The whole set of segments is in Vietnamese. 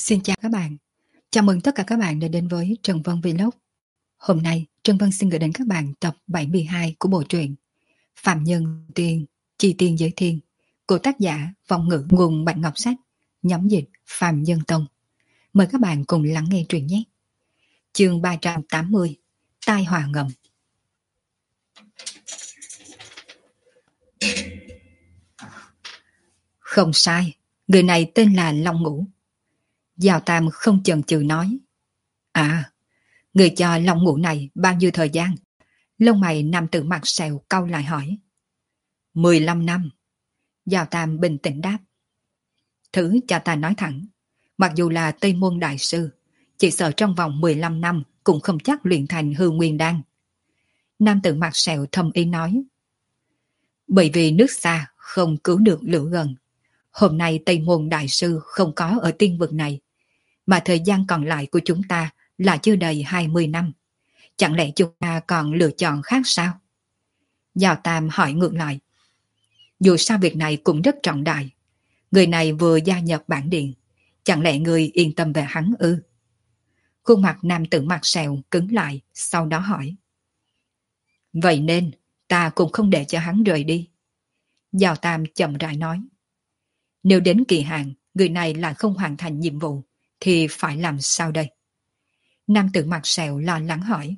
Xin chào các bạn. Chào mừng tất cả các bạn đã đến với Trần Vân Vlog. Hôm nay, Trần Vân xin gửi đến các bạn tập 72 của bộ truyện Phạm Nhân Tiên, Chi Tiên Giới Thiên của tác giả Vọng Ngữ, nguồn Bạch Ngọc Sách, nhóm dịch Phạm Nhân Tông. Mời các bạn cùng lắng nghe truyện nhé. Chương 380, Tai họa ngầm. Không sai, người này tên là Long Ngũ. Giao Tam không chần chừ nói. À, người cho Long Ngũ này bao nhiêu thời gian? Lông mày nam tử mặt sẹo cau lại hỏi. 15 năm. Giao Tam bình tĩnh đáp. Thứ cho ta nói thẳng, mặc dù là Tây Môn Đại Sư, chỉ sợ trong vòng 15 năm cũng không chắc luyện thành hư nguyên đan. Nam tử mặt sẹo thầm ý nói. Bởi vì nước xa không cứu được lửa gần. Hôm nay Tây Môn Đại Sư không có ở tiên vực này, mà thời gian còn lại của chúng ta là chưa đầy 20 năm. Chẳng lẽ chúng ta còn lựa chọn khác sao? Giao Tam hỏi ngược lại. Dù sao việc này cũng rất trọng đại. Người này vừa gia nhập bản điện, chẳng lẽ người yên tâm về hắn ư? Khuôn mặt nam tử mặt sẹo cứng lại, sau đó hỏi. Vậy nên ta cũng không để cho hắn rời đi. Giao Tam chậm rãi nói. Nếu đến kỳ hạn người này lại không hoàn thành nhiệm vụ thì phải làm sao đây? Nam tử mặt sẹo lo lắng hỏi.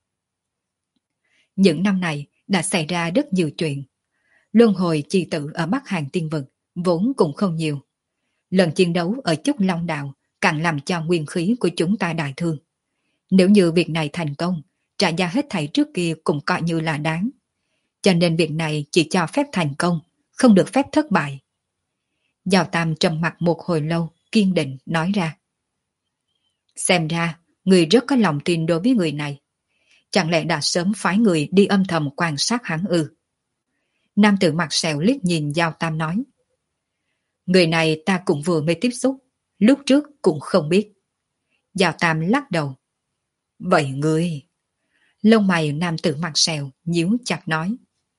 Những năm này đã xảy ra rất nhiều chuyện. Luân hồi chi tử ở Bắc Hàn Tiên Vực vốn cũng không nhiều. Lần chiến đấu ở Chúc Long Đạo càng làm cho nguyên khí của chúng ta đại thương. Nếu như việc này thành công, trả giá hết thảy trước kia cũng coi như là đáng. Cho nên việc này chỉ cho phép thành công, không được phép thất bại. Giao Tam trầm mặt một hồi lâu, kiên định nói ra. Xem ra, người rất có lòng tin đối với người này. Chẳng lẽ đã sớm phái người đi âm thầm quan sát hắn ư? Nam tử mặt sẹo liếc nhìn Giao Tam nói. Người này ta cũng vừa mới tiếp xúc, lúc trước cũng không biết. Giao Tam lắc đầu. Vậy ngươi... Lông mày nam tử mặt sẹo nhíu chặt nói.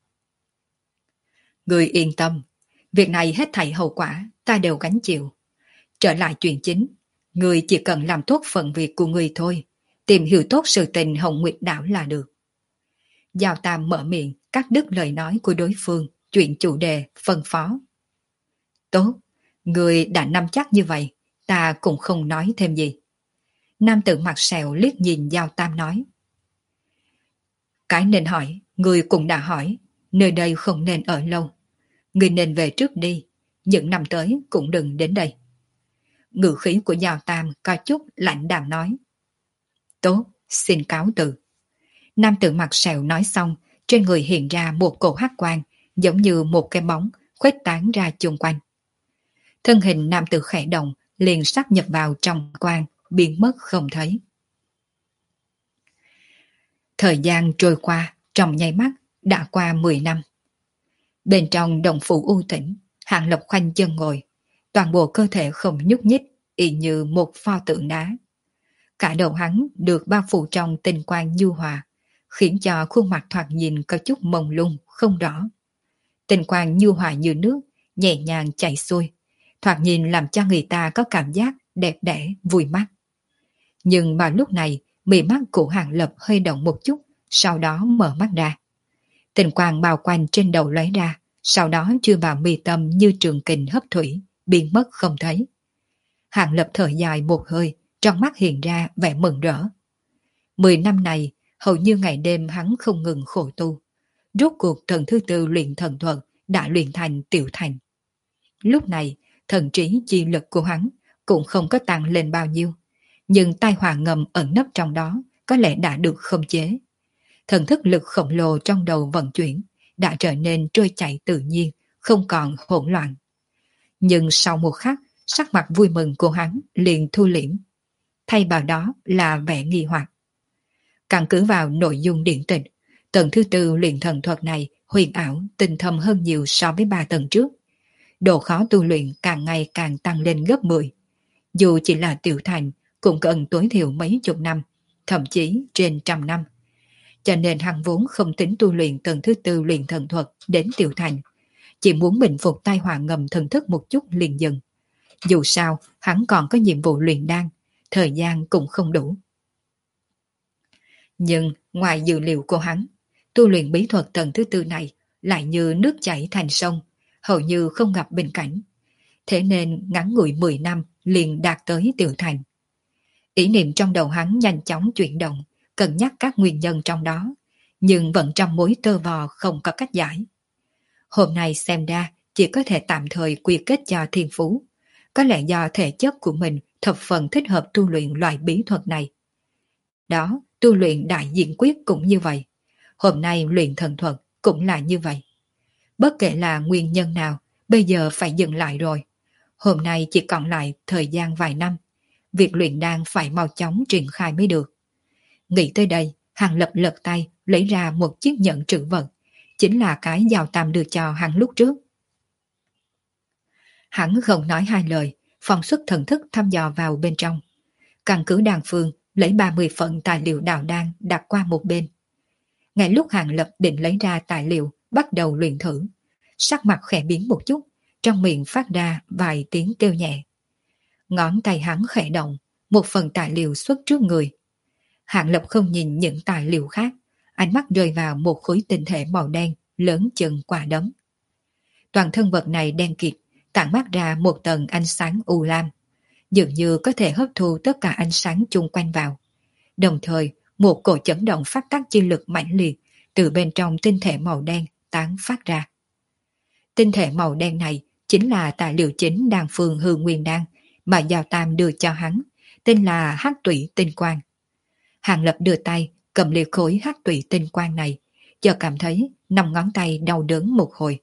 Ngươi yên tâm, việc này hết thảy hậu quả ta đều gánh chịu. Trở lại chuyện chính, ngươi chỉ cần làm tốt phần việc của ngươi thôi, tìm hiểu tốt sự tình Hồng Nguyệt Đảo là được. Giao Tam mở miệng cắt đứt lời nói của đối phương, chuyện chủ đề phân phó. Tốt, ngươi đã nắm chắc như vậy, ta cũng không nói thêm gì. Nam tử mặt sẹo liếc nhìn Giao Tam nói. Cái nên hỏi, ngươi cũng đã hỏi, nơi đây không nên ở lâu. Ngươi nên về trước đi, những năm tới cũng đừng đến đây. Ngữ khí của Giao Tam có chút lạnh đạm nói. Tốt, xin cáo từ. Nam tử mặt sẹo nói xong, trên người hiện ra một cổ hắc quang, giống như một cái bóng, khuếch tán ra chung quanh. Thân hình nam tử khẽ động, liền sáp nhập vào trong quang, biến mất không thấy. Thời gian trôi qua, trong nháy mắt, đã qua 10 năm. Bên trong đồng phủ u tĩnh, Hạng Lập khoanh chân ngồi, toàn bộ cơ thể không nhúc nhích, y như một pho tượng đá. Cả đầu hắn được bao phủ trong tinh quang nhu hòa, khiến cho khuôn mặt thoạt nhìn có chút mông lung, không rõ. Tinh quang nhu hòa như nước, nhẹ nhàng chảy xuôi, thoạt nhìn làm cho người ta có cảm giác đẹp đẽ, vui mắt. Nhưng mà lúc này, mí mắt của Hạng Lập hơi động một chút, sau đó mở mắt ra. Tinh quang bao quanh trên đầu lóe ra, sau đó chui vào mi tâm như trường kình hấp thủy, biến mất không thấy. Hạng Lập thở dài một hơi, trong mắt hiện ra vẻ mừng rỡ. 10 năm này, hầu như ngày đêm hắn không ngừng khổ tu. Rốt cuộc thần thứ tư luyện thần thuật đã luyện thành tiểu thành. Lúc này, thần trí chi lực của hắn cũng không có tăng lên bao nhiêu, nhưng tai họa ngầm ẩn nấp trong đó có lẽ đã được khống chế. Thần thức lực khổng lồ trong đầu vận chuyển đã trở nên trôi chảy tự nhiên, không còn hỗn loạn. Nhưng sau một khắc, sắc mặt vui mừng của hắn liền thu liễm. Thay vào đó là vẻ nghi hoặc. Căn cứ vào nội dung điển tịch, tầng thứ tư luyện thần thuật này huyền ảo, tinh thâm hơn nhiều so với 3 tầng trước. Độ khó tu luyện càng ngày càng tăng lên gấp 10. Dù chỉ là tiểu thành, cũng cần tối thiểu mấy chục năm, thậm chí trên 100 năm. Cho nên hắn vốn không tính tu luyện tầng thứ tư luyện thần thuật đến tiểu thành, chỉ muốn bình phục tai họa ngầm thần thức một chút liền dừng. Dù sao, hắn còn có nhiệm vụ luyện đan, thời gian cũng không đủ. Nhưng ngoài dự liệu của hắn, tu luyện bí thuật tầng thứ tư này lại như nước chảy thành sông, hầu như không gặp bình cảnh. Thế nên ngắn ngủi 10 năm liền đạt tới tiểu thành. Ý niệm trong đầu hắn nhanh chóng chuyển động, cân nhắc các nguyên nhân trong đó, nhưng vẫn trong mối tơ vò không có cách giải. Hôm nay xem ra chỉ có thể tạm thời quy kết cho thiên phú. Có lẽ do thể chất của mình thập phần thích hợp tu luyện loại bí thuật này. Đó, tu luyện đại diện quyết cũng như vậy. Hôm nay luyện thần thuật cũng là như vậy. Bất kể là nguyên nhân nào, bây giờ phải dừng lại rồi. Hôm nay chỉ còn lại thời gian vài năm. Việc luyện đan phải mau chóng triển khai mới được. Nghĩ tới đây, Hàng Lập lật tay lấy ra một chiếc nhẫn trữ vật. Chính là cái Giao Tam đưa cho hắn lúc trước. Hắn không nói hai lời, phóng xuất thần thức thăm dò vào bên trong. Căn cứ đan phương lấy 30 phần tài liệu đào đan đặt qua một bên. Ngay lúc Hàng Lập định lấy ra tài liệu bắt đầu luyện thử, sắc mặt khẽ biến một chút, trong miệng phát ra vài tiếng kêu nhẹ. Ngón tay hắn khẽ động, một phần tài liệu xuất trước người. Hàng Lập không nhìn những tài liệu khác, ánh mắt rơi vào một khối tinh thể màu đen lớn chừng quả đấm. Toàn thân vật này đen kịt, tản mát ra một tầng ánh sáng u lam, dường như có thể hấp thu tất cả ánh sáng chung quanh vào. Đồng thời, một cổ chấn động phát tác chi lực mãnh liệt từ bên trong tinh thể màu đen tán phát ra. Tinh thể màu đen này chính là tài liệu chính đan phương hư nguyên đan mà Giao Tam đưa cho hắn, tên là hắc tủy tinh quang. Hàng Lập đưa tay cầm liệt khối hắc tủy tinh quang này, chợt cảm thấy 5 ngón tay đau đớn một hồi.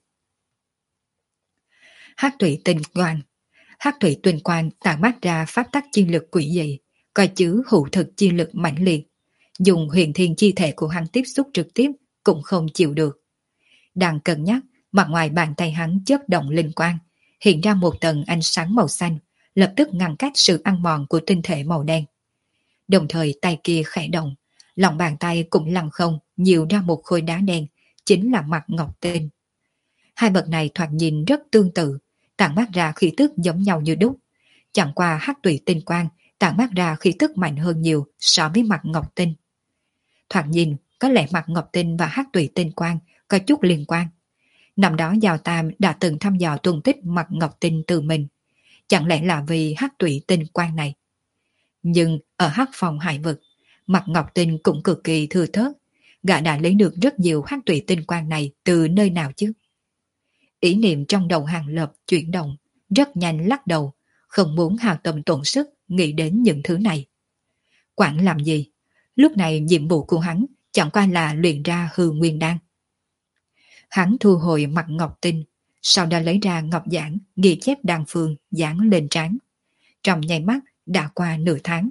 Hắc tủy tinh quang, hắc thủy tinh quang tản mát ra pháp tắc chi lực quỷ dị, coi chứa hữu thực chi lực mãnh liệt. Dùng huyền thiên chi thể của hắn tiếp xúc trực tiếp cũng không chịu được. Đang cân nhắc, mặt ngoài bàn tay hắn chớp động linh quang, hiện ra một tầng ánh sáng màu xanh, lập tức ngăn cách sự ăn mòn của tinh thể màu đen. Đồng thời tay kia khẽ động, lòng bàn tay cũng lăn không nhiều ra một khối đá đen, chính là mặt ngọc tinh. Hai vật này thoạt nhìn rất tương tự, tản mát ra khí tức giống nhau như đúc. Chẳng qua hắc tủy tinh quang tản mát ra khí tức mạnh hơn nhiều so với mặt ngọc tinh. Thoạt nhìn, có lẽ mặt ngọc tinh và hắc tủy tinh quang có chút liên quan. Năm đó Giao Tam đã từng thăm dò tung tích mặt ngọc tinh từ mình. Chẳng lẽ là vì hắc tủy tinh quang này? Nhưng ở hắc phòng hải vực, mặt ngọc tinh cũng cực kỳ thừa thớt. Gã đã lấy được rất nhiều hắc tủy tinh quang này từ nơi nào chứ? Ý niệm trong đầu Hàng Lập chuyển động, rất nhanh lắc đầu, không muốn hao tâm tổn sức nghĩ đến những thứ này. Quản làm gì? Lúc này nhiệm vụ của hắn chẳng qua là luyện ra hư nguyên đan. Hắn thu hồi mặt ngọc tinh, sau đó lấy ra ngọc giảng ghi chép đan phương dán lên trán. Trong nháy mắt đã qua nửa tháng.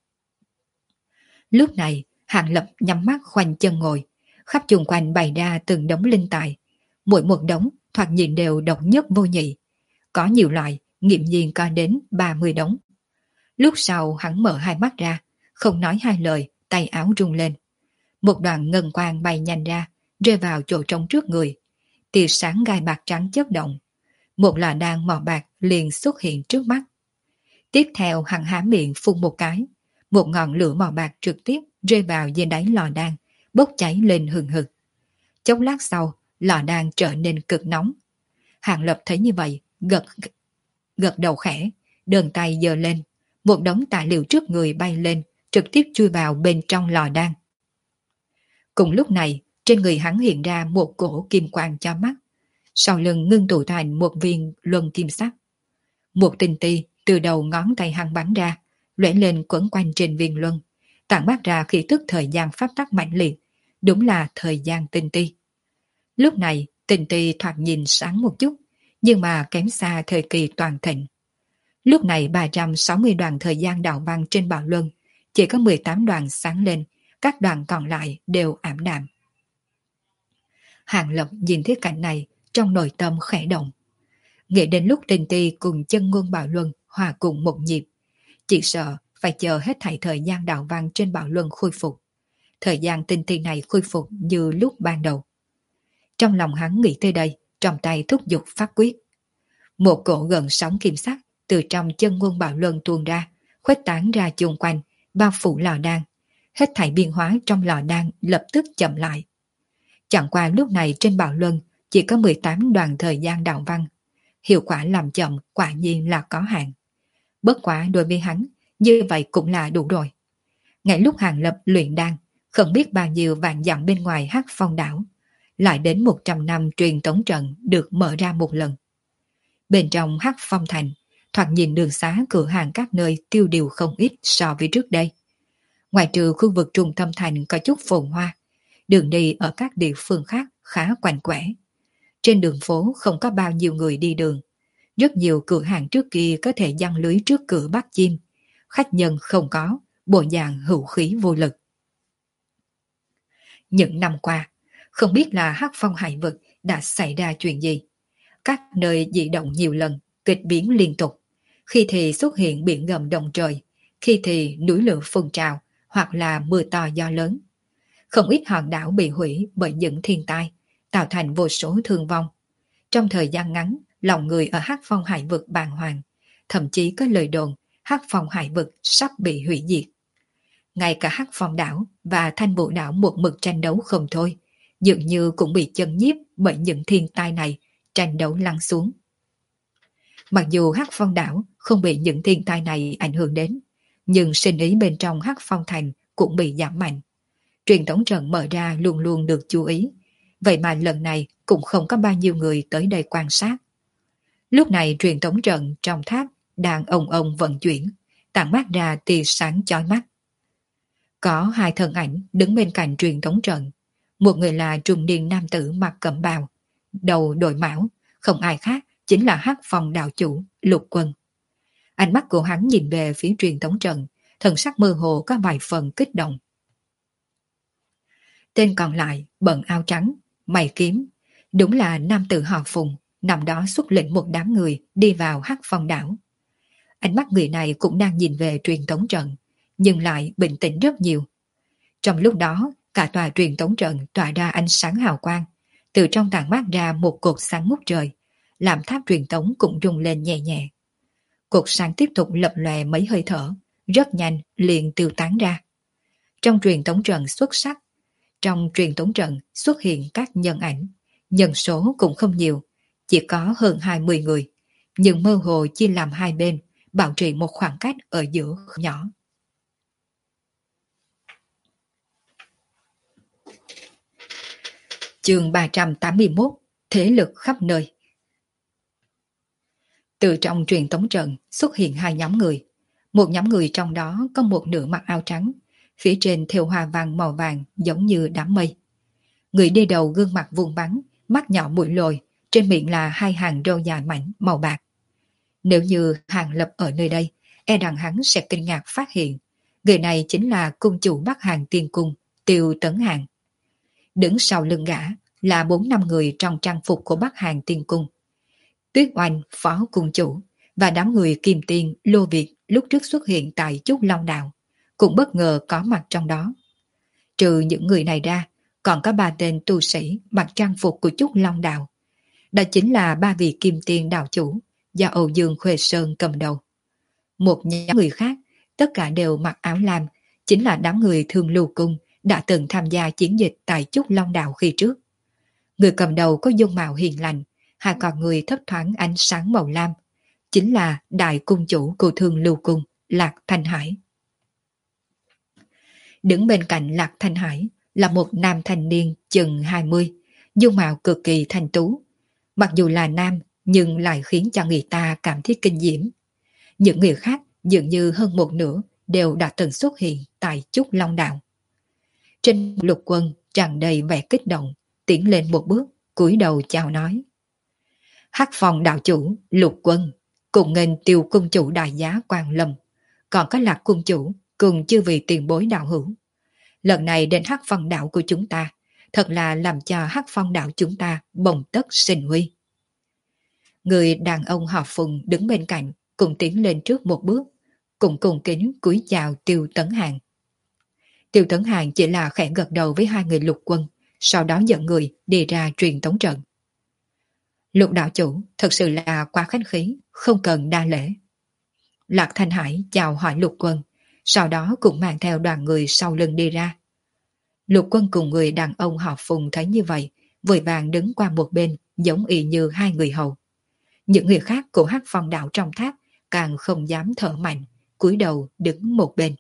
Lúc này Hàng Lập nhắm mắt khoanh chân ngồi, khắp chung quanh bày ra từng đống linh tài. Mỗi một đống thoạt nhìn đều độc nhất vô nhị. Có nhiều loại, nghiệm nhiên có đến 30 đống. Lúc sau hắn mở hai mắt ra, không nói hai lời, tay áo rung lên. Một đoàn ngân quang bay nhanh ra, rơi vào chỗ trống trước người. Tia sáng gai bạc trắng chớp động. Một lò đan màu bạc liền xuất hiện trước mắt. Tiếp theo hắn há miệng phun một cái. Một ngọn lửa màu bạc trực tiếp rơi vào dưới đáy lò đan, bốc cháy lên hừng hực. Chốc lát sau, lò đan trở nên cực nóng. Hàng Lập thấy như vậy, gật đầu khẽ, đơn tay giơ lên. Một đống tài liệu trước người bay lên, trực tiếp chui vào bên trong lò đan. Cùng lúc này, trên người hắn hiện ra một cổ kim quang cho mắt. Sau lưng ngưng tụ thành một viên luân kim sắc. Một tinh ti từ đầu ngón tay hắn bắn ra, lóe lên quấn quanh trên viên luân, tản mát ra khí tức thời gian pháp tắc mạnh liệt, đúng là thời gian tinh ti. Lúc này, tinh ti thoạt nhìn sáng một chút, nhưng mà kém xa thời kỳ toàn thịnh. Lúc này 360 đoàn thời gian đạo văn trên bảo luân, chỉ có 18 đoàn sáng lên, các đoàn còn lại đều ảm đạm. Hàng Lập nhìn thấy cảnh này, trong nội tâm khẽ động. Nghĩ đến lúc tinh ti cùng chân ngôn bảo luân hòa cùng một nhịp, chỉ sợ phải chờ hết thảy thời gian đạo văn trên bảo luân khôi phục. Thời gian tinh ti này khôi phục như lúc ban đầu. Trong lòng hắn nghĩ tới đây, trong tay thúc giục phát quyết. Một cổ gần sóng kim sắc từ trong chân quân bạo luân tuôn ra, khuếch tán ra chung quanh, bao phủ lò đan. Hết thảy biến hóa trong lò đan lập tức chậm lại. Chẳng qua lúc này trên bạo luân chỉ có 18 đoạn thời gian đạo văn. Hiệu quả làm chậm quả nhiên là có hạn. Bất quá đối với hắn, như vậy cũng là đủ rồi. Ngay lúc Hàng Lập luyện đan, không biết bao nhiêu vạn dặm bên ngoài Hắc Phong đảo, lại đến 100 năm truyền tống trận được mở ra một lần. Bên trong Hắc Phong thành, thoạt nhìn đường xá cửa hàng các nơi tiêu điều không ít so với trước đây. Ngoài trừ khu vực trung tâm thành có chút phồn hoa, đường đi ở các địa phương khác khá quạnh quẽ. Trên đường phố không có bao nhiêu người đi đường. Rất nhiều cửa hàng trước kia có thể giăng lưới trước cửa bắt chim. Khách nhân không có, bộ dạng hữu khí vô lực. Những năm qua, không biết là Hắc Phong hải vực đã xảy ra chuyện gì. Các nơi dị động nhiều lần, kịch biến liên tục. Khi thì xuất hiện biển gầm động trời, khi thì núi lửa phun trào, hoặc là mưa to gió lớn. Không ít hòn đảo bị hủy bởi những thiên tai, tạo thành vô số thương vong. Trong thời gian ngắn, lòng người ở Hắc Phong hải vực bàng hoàng, thậm chí có lời đồn Hắc Phong hải vực sắp bị hủy diệt. Ngay cả Hắc Phong đảo và Thanh Vũ đảo một mực tranh đấu không thôi, dường như cũng bị chấn nhiếp bởi những thiên tai này, tranh đấu lăn xuống. Mặc dù Hắc Phong đảo không bị những thiên tai này ảnh hưởng đến, nhưng sinh ý bên trong Hắc Phong thành cũng bị giảm mạnh. Truyền tống trận mở ra luôn luôn được chú ý, vậy mà lần này cũng không có bao nhiêu người tới đây quan sát. Lúc này truyền tống trận trong tháp đang ồng ồng vận chuyển, tản mát ra tia sáng chói mắt. Có hai thân ảnh đứng bên cạnh truyền tống trận. Một người là trung niên nam tử mặc cẩm bào, đầu đội mão, không ai khác chính là Hắc Phong đạo chủ Lục Quân. Ánh mắt của hắn nhìn về phía truyền tống trận, thần sắc mơ hồ có vài phần kích động. Tên còn lại bận áo trắng, mày kiếm, đúng là nam tử họ Phùng, năm đó xuất lĩnh một đám người đi vào Hắc Phong đảo. Ánh mắt người này cũng đang nhìn về truyền tống trận, nhưng lại bình tĩnh rất nhiều. Trong lúc đó, cả tòa truyền tống trận tỏa ra ánh sáng hào quang, từ trong tàn mát ra một cột sáng ngút trời, làm tháp truyền tống cũng rung lên nhẹ nhẹ. Cột sáng tiếp tục lập lòe mấy hơi thở, rất nhanh liền tiêu tán ra. Trong truyền tống trận xuất hiện các nhân ảnh, nhân số cũng không nhiều, chỉ có hơn 20 người, nhưng mơ hồ chia làm hai bên, bảo trì một khoảng cách ở giữa nhỏ. Chương 381, thế lực khắp nơi. Từ trong truyền tống trận xuất hiện hai nhóm người. Một nhóm người trong đó có một nửa mặc áo trắng, phía trên thêu hoa văn màu vàng giống như đám mây. Người đi đầu gương mặt vuông vắn, mắt nhỏ mũi lồi, trên miệng là hai hàng râu dài mảnh màu bạc. Nếu như Hàng Lập ở nơi đây, e rằng hắn sẽ kinh ngạc phát hiện, người này chính là cung chủ Bắc Hàng Tiên Cung, Tiêu Tấn Hàng. Đứng sau lưng gã là 4-5 người trong trang phục của Bắc Hàng Tiên Cung. Tuyết Oanh, phó cung chủ, và đám người Kim Tiên, Lô Việt lúc trước xuất hiện tại Trúc Long Đạo, cũng bất ngờ có mặt trong đó. Trừ những người này ra, còn có 3 tên tu sĩ mặc trang phục của Trúc Long Đạo. Đó chính là 3 vị Kim Tiên đạo chủ, do Âu Dương Khuê Sơn cầm đầu. Một nhóm người khác, tất cả đều mặc áo lam, chính là đám người Thương Lưu Cung đã từng tham gia chiến dịch tại Trúc Long Đạo khi trước. Người cầm đầu có dung mạo hiền lành, hai con người thấp thoáng ánh sáng màu lam, chính là đại cung chủ của Thương Lưu Cung, Lạc Thanh Hải. Đứng bên cạnh Lạc Thanh Hải là một nam thanh niên chừng 20, dung mạo cực kỳ thanh tú. Mặc dù là nam, nhưng lại khiến cho người ta cảm thấy kinh diễm. Những người khác dường như hơn một nửa đều đã từng xuất hiện tại Trúc Long Đạo. Trên Lục Quân tràn đầy vẻ kích động, tiến lên một bước, cúi đầu chào nói. Hắc Phong đạo chủ, Lục Quân, cùng nghênh Tiêu cung chủ đại giá Quang Lâm, còn có Lạc cung chủ cùng chư vị tiền bối đạo hữu. Lần này đến Hắc Phong đạo của chúng ta, thật là làm cho Hắc Phong đạo chúng ta bồng tất sinh huy. Người đàn ông họ Phùng đứng bên cạnh, cùng tiến lên trước một bước, cùng kính cúi chào Tiêu Tấn Hàng. Tiêu Tấn Hàng chỉ là khẽ gật đầu với hai người Lục Quân, sau đó dẫn người đi ra truyền tống trận. Lục đạo chủ thật sự là quá khách khí, không cần đa lễ. Lạc Thanh Hải chào hỏi Lục Quân, sau đó cũng mang theo đoàn người sau lưng đi ra. Lục Quân cùng người đàn ông họ Phùng thấy như vậy, vội vàng đứng qua một bên, giống y như hai người hầu. Những người khác của Hắc Phong đạo trong tháp càng không dám thở mạnh, cúi đầu đứng một bên.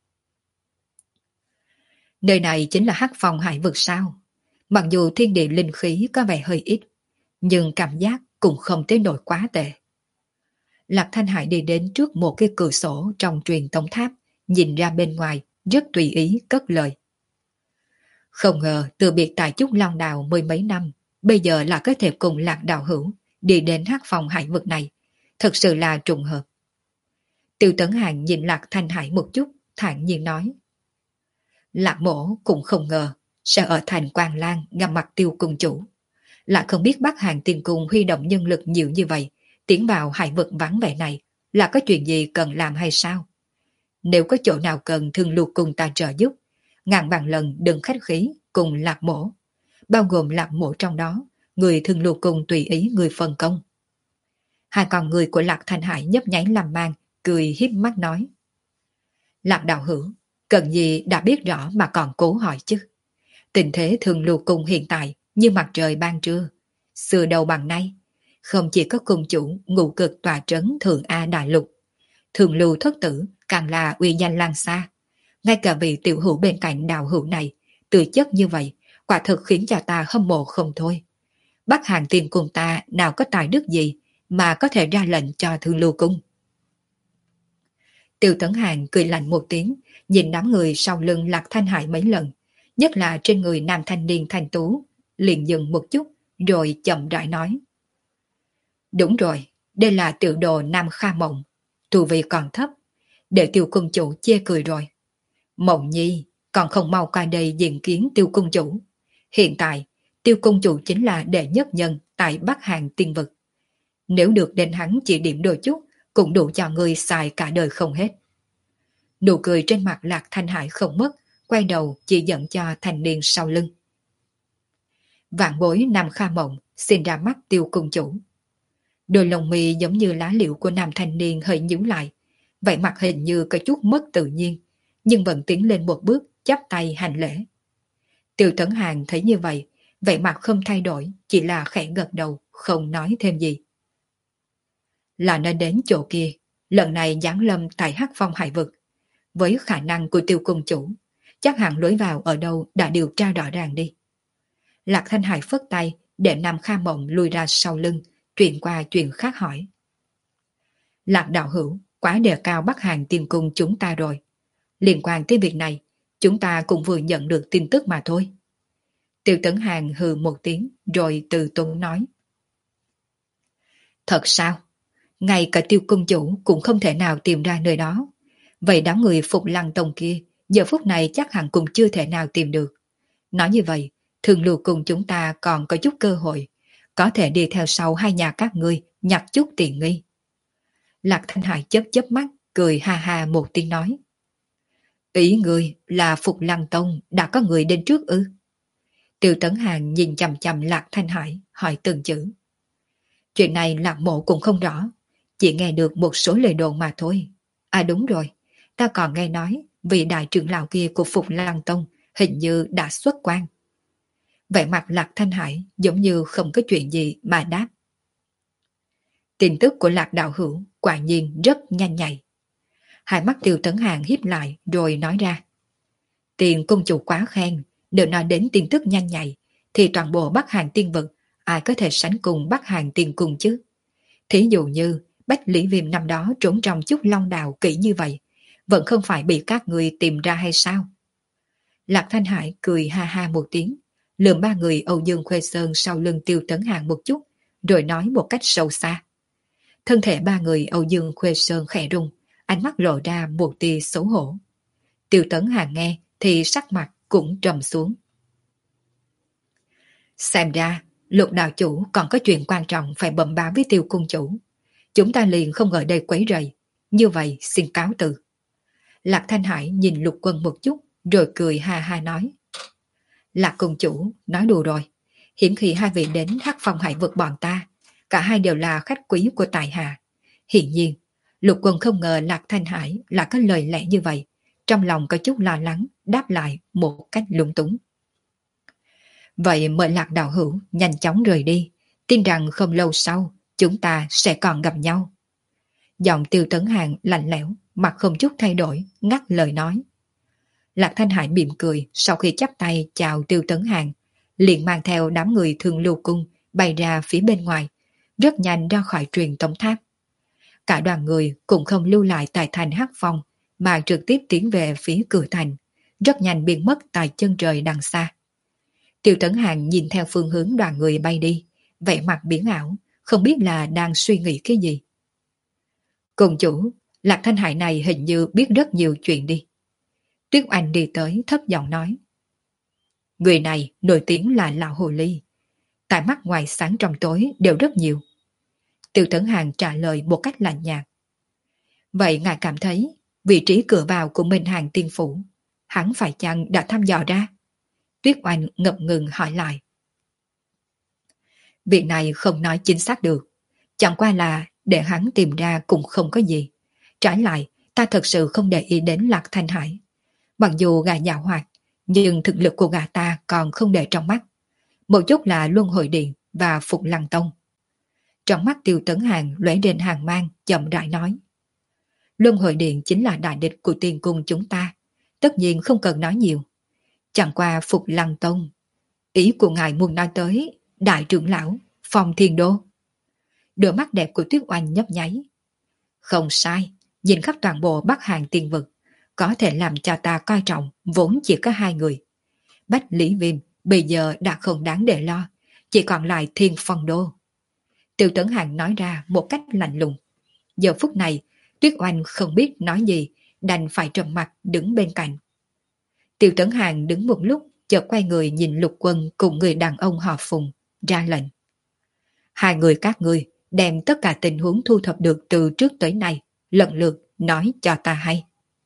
Nơi này chính là Hắc Phong hải vực sao? Mặc dù thiên địa linh khí có vẻ hơi ít, nhưng cảm giác cũng không tới nỗi quá tệ. Lạc Thanh Hải đi đến trước một cái cửa sổ trong truyền tống tháp, nhìn ra bên ngoài, rất tùy ý cất lời. Không ngờ từ biệt tại Trúc Long Đào mười mấy năm, bây giờ là có thể cùng Lạc đạo hữu đi đến Hắc Phong hải vực này. Thật sự là trùng hợp. Tiêu Tấn Hàng nhìn Lạc Thanh Hải một chút, thản nhiên nói. Lạc mổ cũng không ngờ sẽ ở thành Quang Lan gặp mặt Tiêu cung chủ. Lại không biết Bắc Hàng Tiên Cung huy động nhân lực nhiều như vậy, tiến vào hải vực vắng vẻ này là có chuyện gì cần làm hay sao? Nếu có chỗ nào cần thương lưu cùng ta trợ giúp, ngàn vạn lần đừng khách khí cùng Lạc mổ. Bao gồm Lạc mổ trong đó, người thương lưu cùng tùy ý người phân công. Hai con người của Lạc Thanh Hải nhấp nháy làm mang, cười híp mắt nói. Lạc đạo hữu, cần gì đã biết rõ mà còn cố hỏi chứ? Tình thế thường lưu cung hiện tại như mặt trời ban trưa, xưa đầu bằng nay, không chỉ có cung chủ ngụ cực tòa trấn Thượng A Đại Lục, thường lưu thất tử càng là uy danh lan xa. Ngay cả vị tiểu hữu bên cạnh đạo hữu này, tư chất như vậy, quả thực khiến cho ta hâm mộ không thôi. Bắc Hàng Tiên cùng ta nào có tài đức gì mà có thể ra lệnh cho Thương Lưu Cung. Tiêu Tấn Hàng cười lạnh một tiếng, nhìn đám người sau lưng Lạc Thanh Hải mấy lần, nhất là trên người nam thanh niên thanh tú, liền dừng một chút, rồi chậm rãi nói. Đúng rồi, đây là tiểu đồ Nam Kha Mộng, tu vi còn thấp, để Tiêu cung chủ chê cười rồi. Mộng nhi, còn không mau qua đây diện kiến Tiêu cung chủ. Hiện tại, Tiêu cung chủ chính là đệ nhất nhân tại Bắc Hàng Tiên vực. Nếu được đến hắn chỉ điểm đôi chút, cũng đủ cho người xài cả đời không hết. Nụ cười trên mặt Lạc Thanh Hải không mất, quay đầu chỉ dẫn cho thanh niên sau lưng. Vạn bối Nam Kha Mộng xin ra mắt Tiêu cung chủ. Đôi lông mi giống như lá liễu của nam thanh niên hơi nhíu lại, vậy mặt hình như có chút mất tự nhiên, nhưng vẫn tiến lên một bước, chắp tay hành lễ. Tiêu Tấn Hàng thấy như vậy, vậy mặt không thay đổi, chỉ là khẽ gật đầu, không nói thêm gì. Là nên đến chỗ kia, lần này giáng lâm tại Hắc Phong hải vực. Với khả năng của Tiêu cung chủ, chắc hẳn lối vào ở đâu đã điều tra rõ ràng đi. Lạc Thanh Hải phất tay để Nam Kha Mộng lùi ra sau lưng, chuyện qua chuyện khác hỏi. Lạc đạo hữu, quá đề cao Bắc Hàng Tiên cung chúng ta rồi. Liên quan tới việc này, chúng ta cũng vừa nhận được tin tức mà thôi. Tiêu Tấn Hàng hừ một tiếng rồi từ tốn nói. Thật sao? Ngay cả Tiêu cung chủ cũng không thể nào tìm ra nơi đó. Vậy đám người Phục Lăng Tông kia, giờ phút này chắc hẳn cũng chưa thể nào tìm được. Nói như vậy, Thường Lưu cùng chúng ta còn có chút cơ hội, có thể đi theo sau hai nhà các ngươi nhặt chút tiền nghi. Lạc Thanh Hải chớp chớp mắt, cười ha ha một tiếng nói. Ý ngươi là Phục Lăng Tông đã có người đến trước ư? Tiêu Tấn Hàng nhìn chằm chằm Lạc Thanh Hải, hỏi từng chữ. Chuyện này Lạc Mộ cũng không rõ, chỉ nghe được một số lời đồn mà thôi. À đúng rồi, ta còn nghe nói vị đại trưởng lão kia của Phục Lăng Tông hình như đã xuất quan. Vẻ mặt Lạc Thanh Hải giống như không có chuyện gì mà đáp. Tin tức của Lạc đạo hữu quả nhiên rất nhanh nhạy. Hai mắt Tiêu Tấn Hàng híp lại rồi nói ra. Tiền cung chủ quá khen, nếu nói đến tin tức nhanh nhạy, thì toàn bộ Bắc Hàng Tiên vực ai có thể sánh cùng Bắc Hàng Tiên cung chứ? Thí dụ như Bách Lý Viêm năm đó trốn trong chút long đào kỹ như vậy, vẫn không phải bị các người tìm ra hay sao? Lạc Thanh Hải cười ha ha một tiếng, lườm ba người Âu Dương Khuê Sơn sau lưng Tiêu Tấn Hàng một chút, rồi nói một cách sâu xa. Thân thể ba người Âu Dương Khuê Sơn khẽ rung, ánh mắt lộ ra một tia xấu hổ. Tiêu Tấn Hàng nghe thì sắc mặt cũng trầm xuống. Xem ra, Lục đạo chủ còn có chuyện quan trọng phải bẩm báo với Tiêu cung chủ. Chúng ta liền không ở đây quấy rầy, như vậy xin cáo từ. Lạc Thanh Hải nhìn Lục Quân một chút, rồi cười ha ha nói. Lạc cung chủ, nói đùa rồi. Hiển khi hai vị đến Hắc Phong hải vực bọn ta, cả hai đều là khách quý của tại hạ. Hiện nhiên, Lục Quân không ngờ Lạc Thanh Hải lại có lời lẽ như vậy, trong lòng có chút lo lắng, đáp lại một cách lung túng. Vậy mời Lạc đạo hữu nhanh chóng rời đi, tin rằng không lâu sau chúng ta sẽ còn gặp nhau. Giọng Tiêu Tấn Hàng lạnh lẽo, mặt không chút thay đổi, ngắt lời nói. Lạc Thanh Hải mỉm cười sau khi chắp tay chào Tiêu Tấn Hàng, liền mang theo đám người Thương Lưu Cung bay ra phía bên ngoài, rất nhanh ra khỏi truyền tống tháp. Cả đoàn người cũng không lưu lại tại thành Hắc Phong, mà trực tiếp tiến về phía cửa thành, rất nhanh biến mất tại chân trời đằng xa. Tiêu Tấn Hàng nhìn theo phương hướng đoàn người bay đi, vẻ mặt biến ảo, không biết là đang suy nghĩ cái gì. Cùng chủ, Lạc Thanh Hải này hình như biết rất nhiều chuyện đi. Tuyết Oanh đi tới thấp giọng nói. Người này nổi tiếng là lão hồ ly. Tại mắt ngoài sáng trong tối đều rất nhiều. Tiêu Tấn Hàng trả lời một cách lạnh nhạt. Vậy ngài cảm thấy vị trí cửa vào của Minh Hàng Tiên Phủ, hắn phải chăng đã thăm dò ra? Tuyết Oanh ngập ngừng hỏi lại. Việc này không nói chính xác được. Chẳng qua là để hắn tìm ra cũng không có gì. Trái lại, ta thật sự không để ý đến Lạc Thanh Hải. Mặc dù gã giàu hoạt, nhưng thực lực của gã ta còn không để trong mắt. Một chút là Luân Hồi Điện và Phục Lăng Tông. Trong mắt Tiêu Tấn Hàng lóe lên hàng mang, chậm rãi nói. Luân Hồi Điện chính là đại địch của Tiên Cung chúng ta, tất nhiên không cần nói nhiều. Chẳng qua Phục Lăng Tông, ý của ngài muốn nói tới đại trưởng lão Phong Thiên Đô. Đôi mắt đẹp của Tuyết Oanh nhấp nháy. Không sai, nhìn khắp toàn bộ Bắc Hàng Tiên vực, có thể làm cho ta coi trọng vốn chỉ có hai người. Bách Lý Viêm bây giờ đã không đáng để lo, chỉ còn lại Thiên Phong Đô. Tiêu Tấn Hàng nói ra một cách lạnh lùng. Giờ phút này, Tuyết Oanh không biết nói gì, đành phải trầm mặt đứng bên cạnh. Tiêu Tấn Hàng đứng một lúc, chợt quay người nhìn Lục Quân cùng người đàn ông họ Phùng, ra lệnh. Hai người các ngươi đem tất cả tình huống thu thập được từ trước tới nay, lần lượt nói cho ta hay.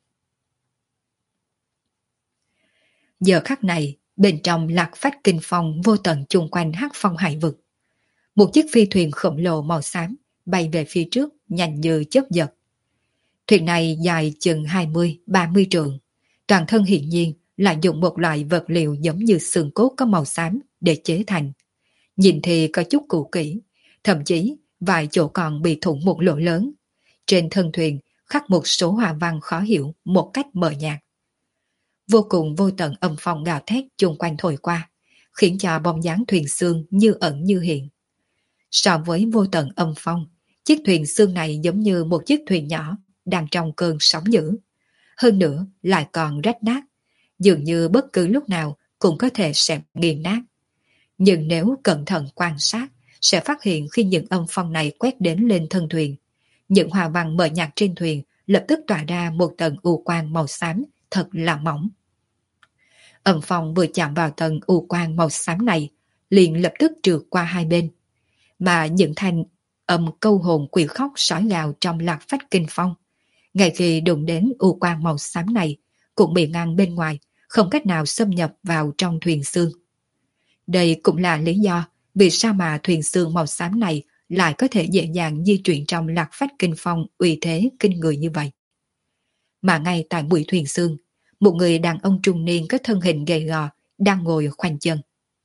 Giờ khắc này, bên trong Lạc Phách Kinh Phong vô tận chung quanh Hắc Phong hải vực. Một chiếc phi thuyền khổng lồ màu xám bay về phía trước nhanh như chớp giật. Thuyền này dài chừng 20-30 trượng, toàn thân hiển nhiên là dùng một loại vật liệu giống như xương cốt có màu xám để chế thành. Nhìn thì có chút cũ kỹ, thậm chí vài chỗ còn bị thủng một lỗ lớn. Trên thân thuyền khắc một số hoa văn khó hiểu một cách mờ nhạt. Vô cùng vô tận âm phong gào thét chung quanh thổi qua, khiến cho bóng dáng thuyền xương như ẩn như hiện. So với vô tận âm phong, chiếc thuyền xương này giống như một chiếc thuyền nhỏ đang trong cơn sóng dữ. Hơn nữa lại còn rách nát, dường như bất cứ lúc nào cũng có thể sẽ nghiền nát. Nhưng nếu cẩn thận quan sát, sẽ phát hiện khi những âm phong này quét đến lên thân thuyền, những hoa văn mờ nhạt trên thuyền lập tức tỏa ra một tầng u quang màu xám thật là mỏng. Âm phong vừa chạm vào tầng u quang màu xám này, liền lập tức trượt qua hai bên. Mà những thanh âm câu hồn quỷ khóc sói gào trong Lạc Phách Kinh Phong, ngay khi đụng đến u quang màu xám này, cũng bị ngăn bên ngoài, không cách nào xâm nhập vào trong thuyền xương. Đây cũng là lý do vì sao mà thuyền xương màu xám này lại có thể dễ dàng di chuyển trong Lạc Phách Kinh Phong uy thế kinh người như vậy. Mà ngay tại mũi thuyền xương, một người đàn ông trung niên có thân hình gầy gò đang ngồi khoanh chân.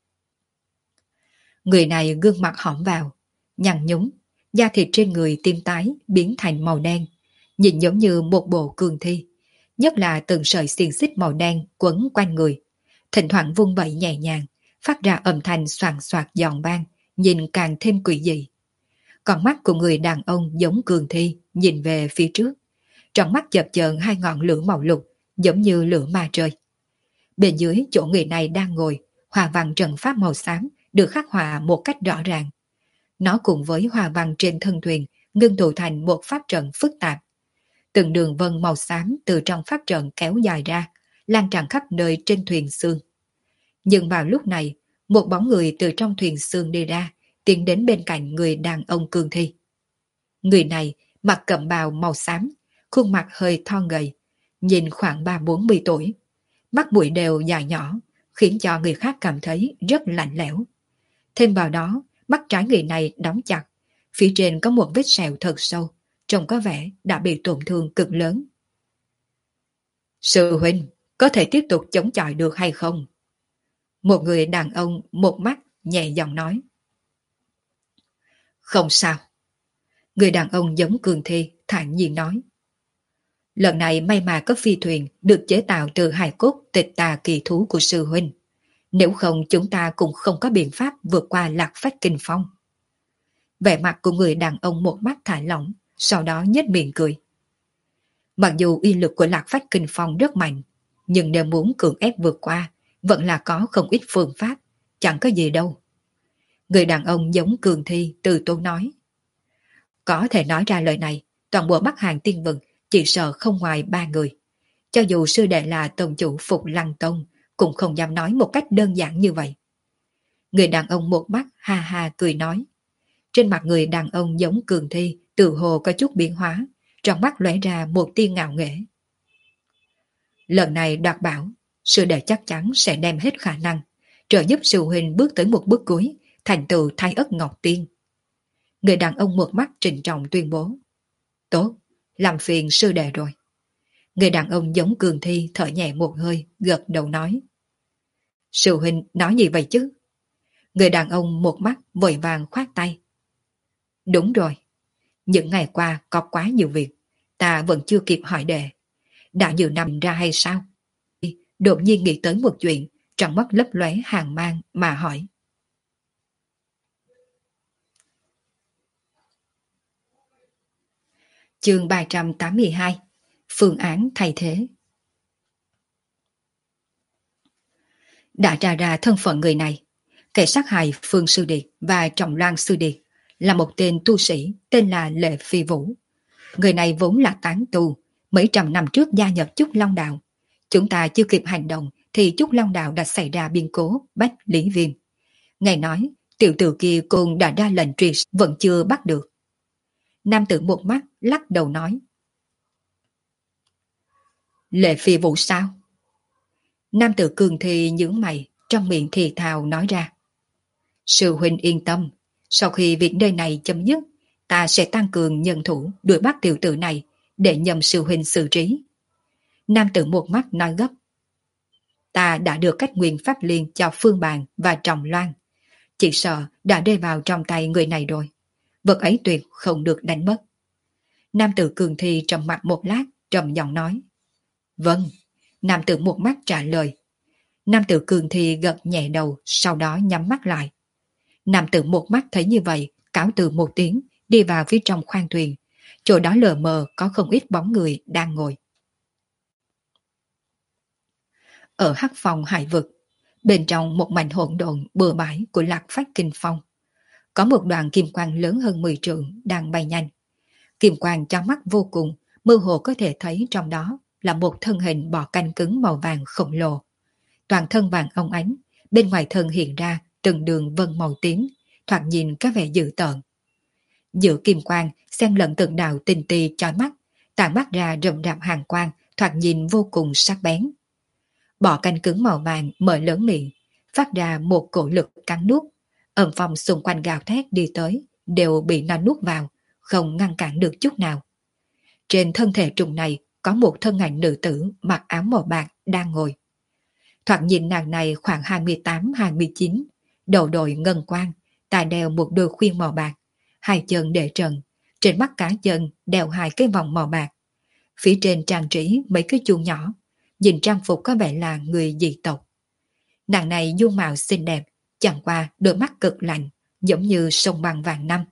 Người này gương mặt hõm vào, nhăn nhúm, da thịt trên người tím tái biến thành màu đen, nhìn giống như một bộ cương thi, nhất là từng sợi xiềng xích màu đen quấn quanh người, thỉnh thoảng vung vẩy nhẹ nhàng, phát ra âm thanh xoàng xoạc giòn vang, nhìn càng thêm quỷ dị. Con mắt của người đàn ông giống cương thi, nhìn về phía trước, trong mắt chợt chờn hai ngọn lửa màu lục, giống như lửa ma trời. Bên dưới chỗ người này đang ngồi, hoa văn trận pháp màu xám được khắc họa một cách rõ ràng. Nó cùng với hoa văn trên thân thuyền ngưng tụ thành một pháp trận phức tạp. Từng đường vân màu xám từ trong pháp trận kéo dài ra, lan tràn khắp nơi trên thuyền xương. Nhưng vào lúc này, một bóng người từ trong thuyền xương đi ra, tiến đến bên cạnh người đàn ông cương thi. Người này mặc cẩm bào màu xám, khuôn mặt hơi thon gầy, nhìn khoảng 30-40 tuổi. Mắt mũi đều dài nhỏ, khiến cho người khác cảm thấy rất lạnh lẽo. Thêm vào đó, mắt trái người này đóng chặt, phía trên có một vết sẹo thật sâu, trông có vẻ đã bị tổn thương cực lớn. Sư huynh, có thể tiếp tục chống chọi được hay không? Một người đàn ông một mắt nhẹ giọng nói. Không sao. Người đàn ông giống Cường Thi thản nhiên nói. Lần này may mà có phi thuyền được chế tạo từ hài cốt tịch tà kỳ thú của sư huynh. Nếu không chúng ta cũng không có biện pháp vượt qua Lạc Phách Kinh Phong. Vẻ mặt của người đàn ông một mắt thả lỏng, sau đó nhếch miệng cười. Mặc dù uy lực của Lạc Phách Kinh Phong rất mạnh, nhưng nếu muốn cưỡng ép vượt qua, vẫn là có không ít phương pháp, chẳng có gì đâu. Người đàn ông giống Cường Thi từ tốn nói. Có thể nói ra lời này, toàn bộ Bắc Hàng Tiên Vực chỉ sợ không ngoài 3 người. Cho dù sư đệ là tông chủ Phục Lăng Tông, cũng không dám nói một cách đơn giản như vậy. Người đàn ông một mắt ha ha cười nói. Trên mặt người đàn ông giống Cường Thi tự hồ có chút biến hóa, trong mắt lóe ra một tia ngạo nghễ. Lần này đoạt bảo, sư đệ chắc chắn sẽ đem hết khả năng, trợ giúp sư huynh bước tới một bước cuối, thành tựu Thái Ất Ngọc Tiên. Người đàn ông một mắt trịnh trọng tuyên bố. Tốt, làm phiền sư đệ rồi. Người đàn ông giống Cường Thi thở nhẹ một hơi, gật đầu nói. Sư huynh nói gì vậy chứ? Người đàn ông một mắt vội vàng khoát tay. Đúng rồi, những ngày qua có quá nhiều việc, ta vẫn chưa kịp hỏi đệ. Đã nhiều năm ra hay sao? Đột nhiên nghĩ tới một chuyện, trong mắt lấp lóe hàng mang mà hỏi. Chương 382, phương án thay thế. Đã ra thân phận người này, kẻ sát hại Phương Sư Điệt và Trọng Loan Sư Điệt là một tên tu sĩ tên là Lệ Phi Vũ. Người này vốn là tán tu, mấy trăm năm trước gia nhập Trúc Long Đạo. Chúng ta chưa kịp hành động thì Trúc Long Đạo đã xảy ra biến cố bắt Lý Viêm. Ngài nói, tiểu tử kia cùng đã ra lệnh truy vẫn chưa bắt được. Nam tử một mắt lắc đầu nói. Lệ Phi Vũ sao? Nam tử Cường Thi nhướng mày, trong miệng thì thào nói ra. Sư huynh yên tâm, sau khi việc nơi này chấm dứt, ta sẽ tăng cường nhân thủ đuổi bắt tiểu tử này để nhầm sư huynh xử trí. Nam tử một mắt nói gấp. Ta đã được cách nguyên pháp liên cho Phương Bàn và Trọng Loan. Chỉ sợ đã rơi vào trong tay người này rồi. Vật ấy tuyệt không được đánh mất. Nam tử Cường Thi trầm mặt một lát, trầm giọng nói. Vâng. Nam tử một mắt trả lời. Nam tử Cường Thi gật nhẹ đầu, sau đó nhắm mắt lại. Nam tử một mắt thấy như vậy, cáo từ một tiếng, đi vào phía trong khoang thuyền. Chỗ đó lờ mờ có không ít bóng người đang ngồi. Ở hắc phòng hải vực, bên trong một mảnh hỗn độn bừa bãi của Lạc Phách Kinh Phong, có một đoàn kim quang lớn hơn 10 trượng đang bay nhanh. Kim quang cho mắt vô cùng, mơ hồ có thể thấy trong đó là một thân hình bò canh cứng màu vàng khổng lồ. Toàn thân vàng óng ánh, bên ngoài thân hiện ra từng đường vân màu tím, thoạt nhìn có vẻ dữ tợn. Giữa kim quang xen lẫn từng đạo tinh tì chói mắt, tản mắt ra rậm rạp hàng quang, thoạt nhìn vô cùng sắc bén. Bọ canh cứng màu vàng mở lớn miệng, phát ra một cổ lực cắn nuốt. Ầm phong xung quanh gào thét đi tới, đều bị nó nuốt vào, không ngăn cản được chút nào. Trên thân thể trùng này có một thân ảnh nữ tử mặc áo màu bạc đang ngồi. Thoạt nhìn nàng này khoảng 28-29, đầu đội ngân quang, tai đeo một đôi khuyên màu bạc, hai chân để trần, trên mắt cá chân đeo hai cái vòng màu bạc. Phía trên trang trí mấy cái chuông nhỏ, nhìn trang phục có vẻ là người dị tộc. Nàng này dung mạo xinh đẹp, chẳng qua đôi mắt cực lạnh, giống như sông băng vàng năm.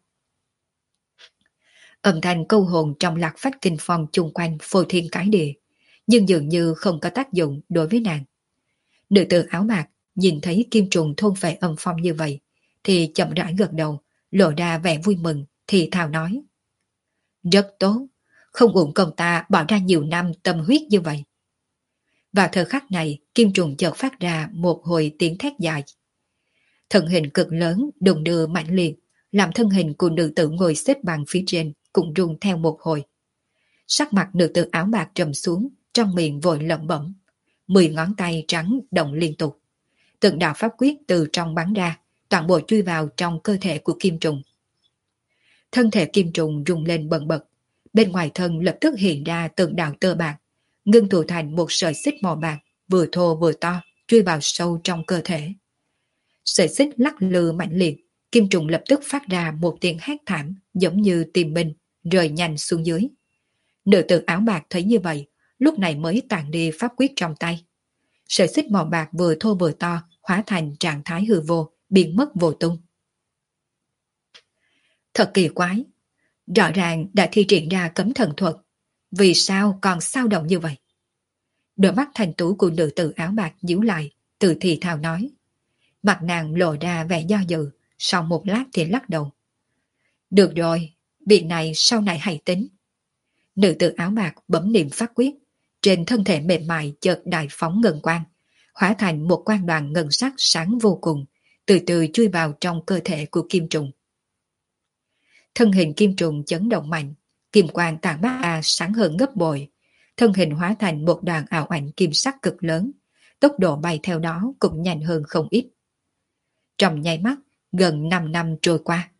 Âm thanh câu hồn trong Lạc Phách Kinh Phong chung quanh phô thiên cái địa, nhưng dường như không có tác dụng đối với nàng. Nữ tử áo bạc nhìn thấy kim trùng thôn phệ âm phong như vậy, thì chậm rãi gật đầu, lộ ra vẻ vui mừng, thì thào nói. Rất tốt, không uổng công ta bỏ ra nhiều năm tâm huyết như vậy. Vào thời khắc này, kim trùng chợt phát ra một hồi tiếng thét dài. Thân hình cực lớn, đùng đưa mạnh liệt, làm thân hình của nữ tử ngồi xếp bằng phía trên cũng rung theo một hồi. Sắc mặt nữ tử áo bạc trầm xuống, trong miệng vội lẩm bẩm. 10 ngón tay trắng động liên tục. Từng đạo pháp quyết từ trong bắn ra, toàn bộ chui vào trong cơ thể của kim trùng. Thân thể kim trùng rung lên bần bật, bên ngoài thân lập tức hiện ra từng đạo tơ bạc, ngưng tụ thành một sợi xích màu bạc, vừa thô vừa to, chui vào sâu trong cơ thể. Sợi xích lắc lư mạnh liệt, Kim trùng lập tức phát ra một tiếng hét thảm giống như tìm binh, rơi nhanh xuống dưới. Nữ tử áo bạc thấy như vậy, lúc này mới tàn đi pháp quyết trong tay. Sợi xích màu bạc vừa thô vừa to, hóa thành trạng thái hư vô, biến mất vô tung. Thật kỳ quái, rõ ràng đã thi triển ra cấm thần thuật, vì sao còn sao động như vậy? Đôi mắt thành tú của nữ tử áo bạc nhíu lại, từ thì thào nói. Mặt nàng lộ ra vẻ do dự, sau một lát thì lắc đầu. Được rồi, việc này sau này hãy tính. Nữ tử áo bạc bấm niệm pháp quyết, trên thân thể mềm mại chợt đại phóng ngân quang, hóa thành một quang đoàn ngân sắc sáng vô cùng, từ từ chui vào trong cơ thể của kim trùng. Thân hình kim trùng chấn động mạnh, kim quang tản mát ra sáng hơn gấp bội, thân hình hóa thành một đoàn ảo ảnh kim sắc cực lớn, tốc độ bay theo đó cũng nhanh hơn không ít. Trong nháy mắt, gần 5 năm trôi qua.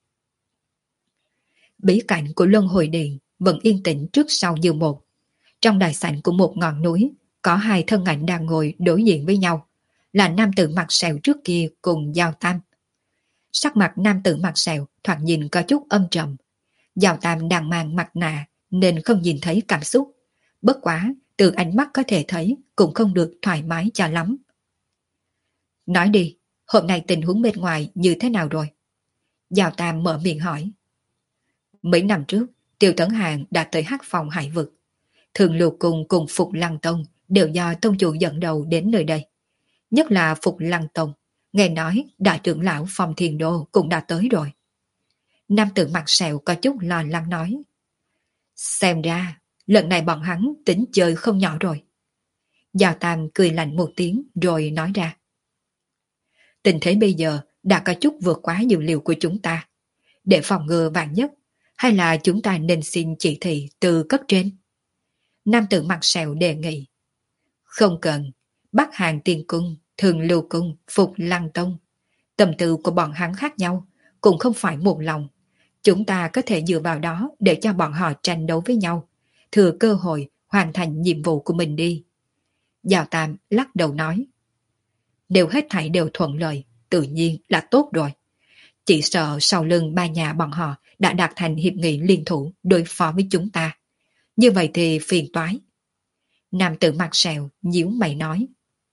Bí cảnh của Luân Hồi Điện vẫn yên tĩnh trước sau như một. Trong đại sảnh của một ngọn núi, có hai thân ảnh đang ngồi đối diện với nhau, là nam tử mặt sẹo trước kia cùng Giao Tam. Sắc mặt nam tử mặt sẹo thoạt nhìn có chút âm trầm. Giao Tam đang mang mặt nạ nên không nhìn thấy cảm xúc. Bất quá, từ ánh mắt có thể thấy cũng không được thoải mái cho lắm. Nói đi, hôm nay tình huống bên ngoài như thế nào rồi? Giao Tam mở miệng hỏi. Mấy năm trước, Tiêu Tấn Hàng đã tới Hắc Phòng Hải Vực. Thường Lục Cung cùng Phục Lăng Tông đều do tông chủ dẫn đầu đến nơi đây. Nhất là Phục Lăng Tông, nghe nói đại trưởng lão Phong Thiền Đô cũng đã tới rồi. Nam tử mặt sẹo có chút lo lắng nói. Xem ra, lần này bọn hắn tính chơi không nhỏ rồi. Giao Tam cười lạnh một tiếng rồi nói ra. Tình thế bây giờ đã có chút vượt quá dữ liệu của chúng ta. Để phòng ngừa vạn nhất, hay là chúng ta nên xin chỉ thị từ cấp trên? Nam tử mặt sẹo đề nghị. Không cần, Bắc Hàng Tiên Cung, Thường Lưu Cung, Phục Lăng Tông. Tâm tư của bọn hắn khác nhau, cũng không phải một lòng. Chúng ta có thể dựa vào đó để cho bọn họ tranh đấu với nhau, thừa cơ hội hoàn thành nhiệm vụ của mình đi. Giao Tam lắc đầu nói. Nếu hết thảy đều thuận lợi, tự nhiên là tốt rồi. Chỉ sợ sau lưng ba nhà bọn họ đã đạt thành hiệp nghị liên thủ đối phó với chúng ta. Như vậy thì phiền toái. Nam tử mặt sẹo nhíu mày nói.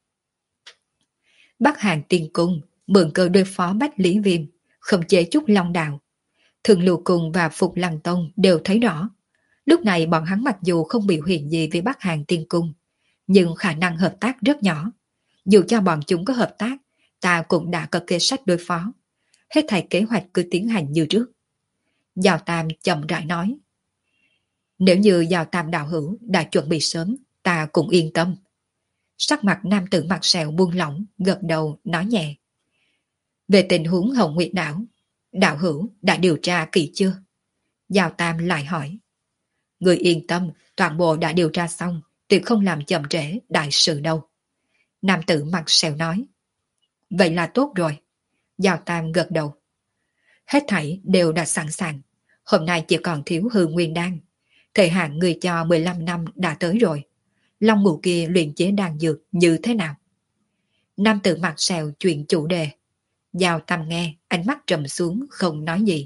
Bắc Hàng Tiên Cung mượn cơ đối phó Bách Lý Viêm, không chế chút Long Đạo. Thường Lưu Cung và Phục Lăng Tông đều thấy rõ. Lúc này bọn hắn mặc dù không biểu hiện gì với Bắc Hàng Tiên Cung, nhưng khả năng hợp tác rất nhỏ. Dù cho bọn chúng có hợp tác, ta cũng đã có kế sách đối phó. Hết thảy kế hoạch cứ tiến hành như trước. Giao Tam chậm rãi nói. Nếu như Giao Tam đạo hữu đã chuẩn bị sớm, ta cũng yên tâm. Sắc mặt nam tử mặt sẹo buông lỏng, gật đầu nói nhẹ. Về tình huống Hồng Nguyệt đảo, đạo hữu đã điều tra kỹ chưa? Giao Tam lại hỏi. Người yên tâm, toàn bộ đã điều tra xong, tuyệt không làm chậm trễ đại sự đâu. Nam tử mặt sẹo nói. Vậy là tốt rồi. Giao Tam gật đầu. Hết thảy đều đã sẵn sàng. Hôm nay chỉ còn thiếu Hư Nguyên Đan. Thời hạn người cho 15 năm đã tới rồi. Long ngũ kia luyện chế đan dược như thế nào? Nam tử mặt sẹo chuyện chủ đề. Giao Tam nghe, ánh mắt trầm xuống không nói gì.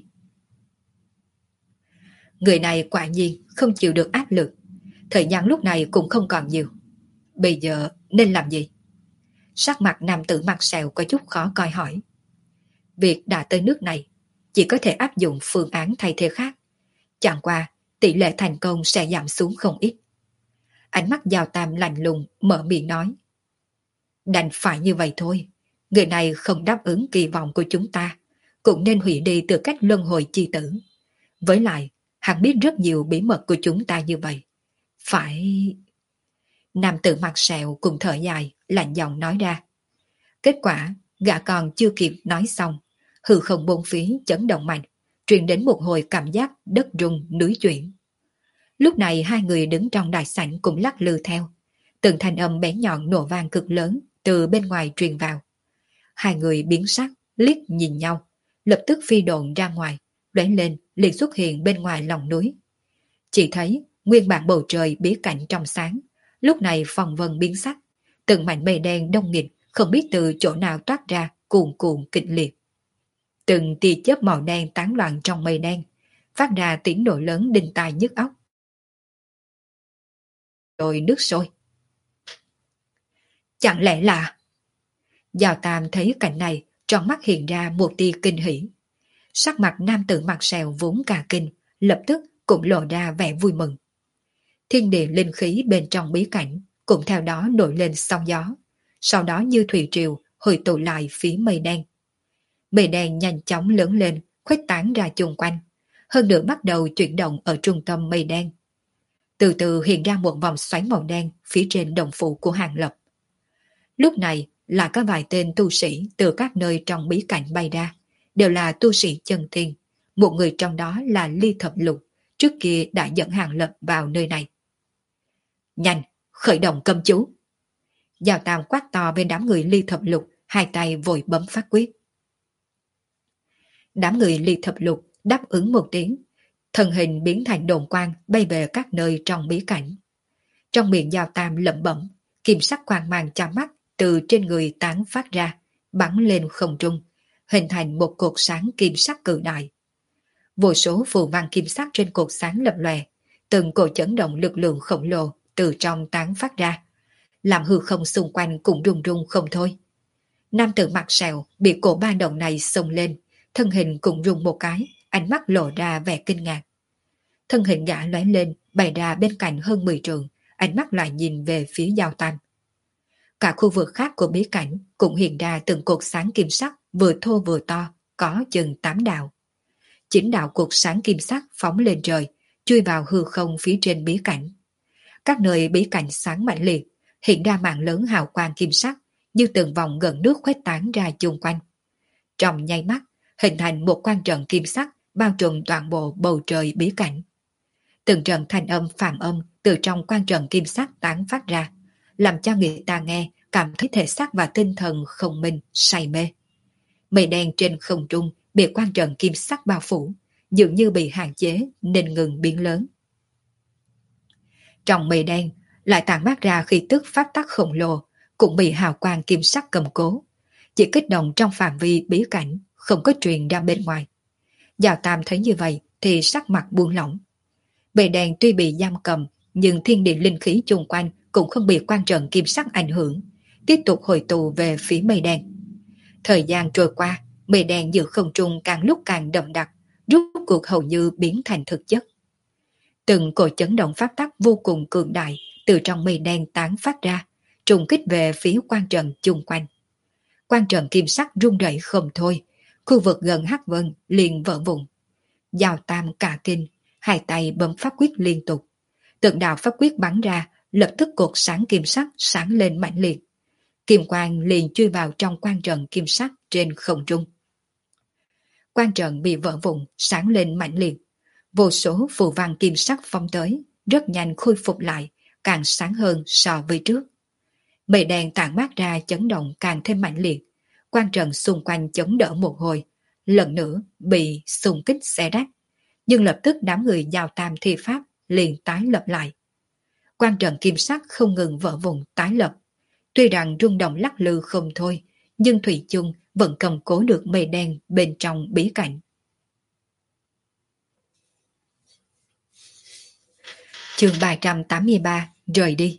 Người này quả nhiên không chịu được áp lực. Thời gian lúc này cũng không còn nhiều. Bây giờ nên làm gì? Sắc mặt nam tử mặt sẹo có chút khó coi hỏi. Việc đã tới nước này, chỉ có thể áp dụng phương án thay thế khác. Chẳng qua, tỷ lệ thành công sẽ giảm xuống không ít. Ánh mắt Giao Tam lạnh lùng, mở miệng nói. Đành phải như vậy thôi. Người này không đáp ứng kỳ vọng của chúng ta, cũng nên hủy đi tư cách luân hồi chi tử. Với lại, hắn biết rất nhiều bí mật của chúng ta như vậy. Phải... Nam tử mặt sẹo cùng thở dài, lạnh giọng nói ra. Kết quả, gã còn chưa kịp nói xong, hư không bốn phía chấn động mạnh, truyền đến một hồi cảm giác đất rung núi chuyển. Lúc này hai người đứng trong đại sảnh cũng lắc lư theo, từng thanh âm bé nhọn nổ vang cực lớn từ bên ngoài truyền vào. Hai người biến sắc, liếc nhìn nhau, lập tức phi độn ra ngoài, lóe lên liền xuất hiện bên ngoài lòng núi. Chỉ thấy nguyên bản bầu trời bí cảnh trong sáng, lúc này phong vân biến sắc, từng mảnh mây đen đông nghịt không biết từ chỗ nào toát ra cuồn cuộn kịch liệt. Từng tia chớp màu đen tán loạn trong mây đen, phát ra tiếng nổ lớn đinh tai nhức óc. Rồi nước sôi. Chẳng lẽ là... Giao Tam thấy cảnh này, trong mắt hiện ra một tia kinh hỉ. Sắc mặt nam tử mặt sẹo vốn cả kinh, lập tức cũng lộ ra vẻ vui mừng. Thiên địa linh khí bên trong bí cảnh cũng theo đó nổi lên sóng gió, sau đó như thủy triều hồi tụ lại phía mây đen. Mây đen nhanh chóng lớn lên, khuếch tán ra chung quanh, hơn nữa bắt đầu chuyển động ở trung tâm mây đen. Từ từ hiện ra một vòng xoáy màu đen phía trên đồng phủ của Hàng Lập. Lúc này là có vài tên tu sĩ từ các nơi trong bí cảnh bay ra, đều là tu sĩ chân tiên. Một người trong đó là Ly Thập Lục, trước kia đã dẫn Hàng Lập vào nơi này. Nhanh, khởi động cấm chú. Giao Tam quát to bên đám người Ly Thập Lục, hai tay vội bấm phát quyết. Đám người Ly Thập Lục đáp ứng một tiếng, thân hình biến thành đồn quang bay về các nơi trong bí cảnh. Trong miệng Giao Tam lẩm bẩm, kim sắc quang mang chói mắt từ trên người tán phát ra, bắn lên không trung, hình thành một cột sáng kim sắc cự đại. Vô số phù văn kim sắc trên cột sáng lập lòe, từng cột chấn động lực lượng khổng lồ từ trong tán phát ra, làm hư không xung quanh cũng rung rung không thôi. Nam tử mặt sẹo bị cổ ba động này xông lên, thân hình cũng rung một cái, ánh mắt lộ ra vẻ kinh ngạc. Thân hình gã lóe lên, bày ra bên cạnh hơn 10 trượng, ánh mắt lại nhìn về phía Giao Tam. Cả khu vực khác của bí cảnh cũng hiện ra từng cột sáng kim sắc vừa thô vừa to, có chừng 8 đạo. 9 đạo cột sáng kim sắc phóng lên trời, chui vào hư không phía trên bí cảnh. Các nơi bí cảnh sáng mạnh liệt, hiện ra mạng lớn hào quang kim sắc, như từng vòng gần nước khuếch tán ra chung quanh. Trong nháy mắt, hình thành một quan trận kim sắc bao trùm toàn bộ bầu trời bí cảnh. Từng trận thanh âm phàm âm từ trong quan trận kim sắc tán phát ra, làm cho người ta nghe cảm thấy thể xác và tinh thần không minh, say mê. Mây đen trên không trung bị quan trận kim sắc bao phủ, dường như bị hạn chế nên ngừng biến lớn. Trong mây đen lại tản mát ra khí tức pháp tắc khổng lồ, cũng bị hào quang kim sắc cầm cố, chỉ kích động trong phạm vi bí cảnh, không có truyền ra bên ngoài. Giao Tam thấy như vậy thì sắc mặt buông lỏng. Mây đen tuy bị giam cầm, nhưng thiên địa linh khí chung quanh cũng không bị quan trận kim sắc ảnh hưởng, tiếp tục hồi tụ về phía mây đen. Thời gian trôi qua, mây đen giữa không trung càng lúc càng đậm đặc, rốt cuộc hầu như biến thành thực chất. Từng cột chấn động pháp tắc vô cùng cường đại từ trong mây đen tán phát ra, trùng kích về phía quan trận chung quanh. Quan trận kim sắc rung rẩy không thôi, khu vực gần Hắc Vân liền vỡ vụn. Giao Tam cả kinh, hai tay bấm pháp quyết liên tục. Từng đạo pháp quyết bắn ra, lập tức cột sáng kim sắc sáng lên mãnh liệt. Kim quang liền chui vào trong quan trận kim sắc trên không trung. Quan trận bị vỡ vụn, sáng lên mãnh liệt. Vô số phù văn kim sắc phong tới, rất nhanh khôi phục lại, càng sáng hơn so với trước. Mây đen tản mát ra chấn động càng thêm mạnh liệt. Quan trận xung quanh chống đỡ một hồi, lần nữa bị xung kích xé rách. Nhưng lập tức đám người Giao Tam thi pháp liền tái lập lại. Quan trận kim sắc không ngừng vỡ vụn tái lập. Tuy rằng rung động lắc lư không thôi, nhưng thủy chung vẫn cầm cố được mây đen bên trong bí cảnh. Chương 383 rời đi.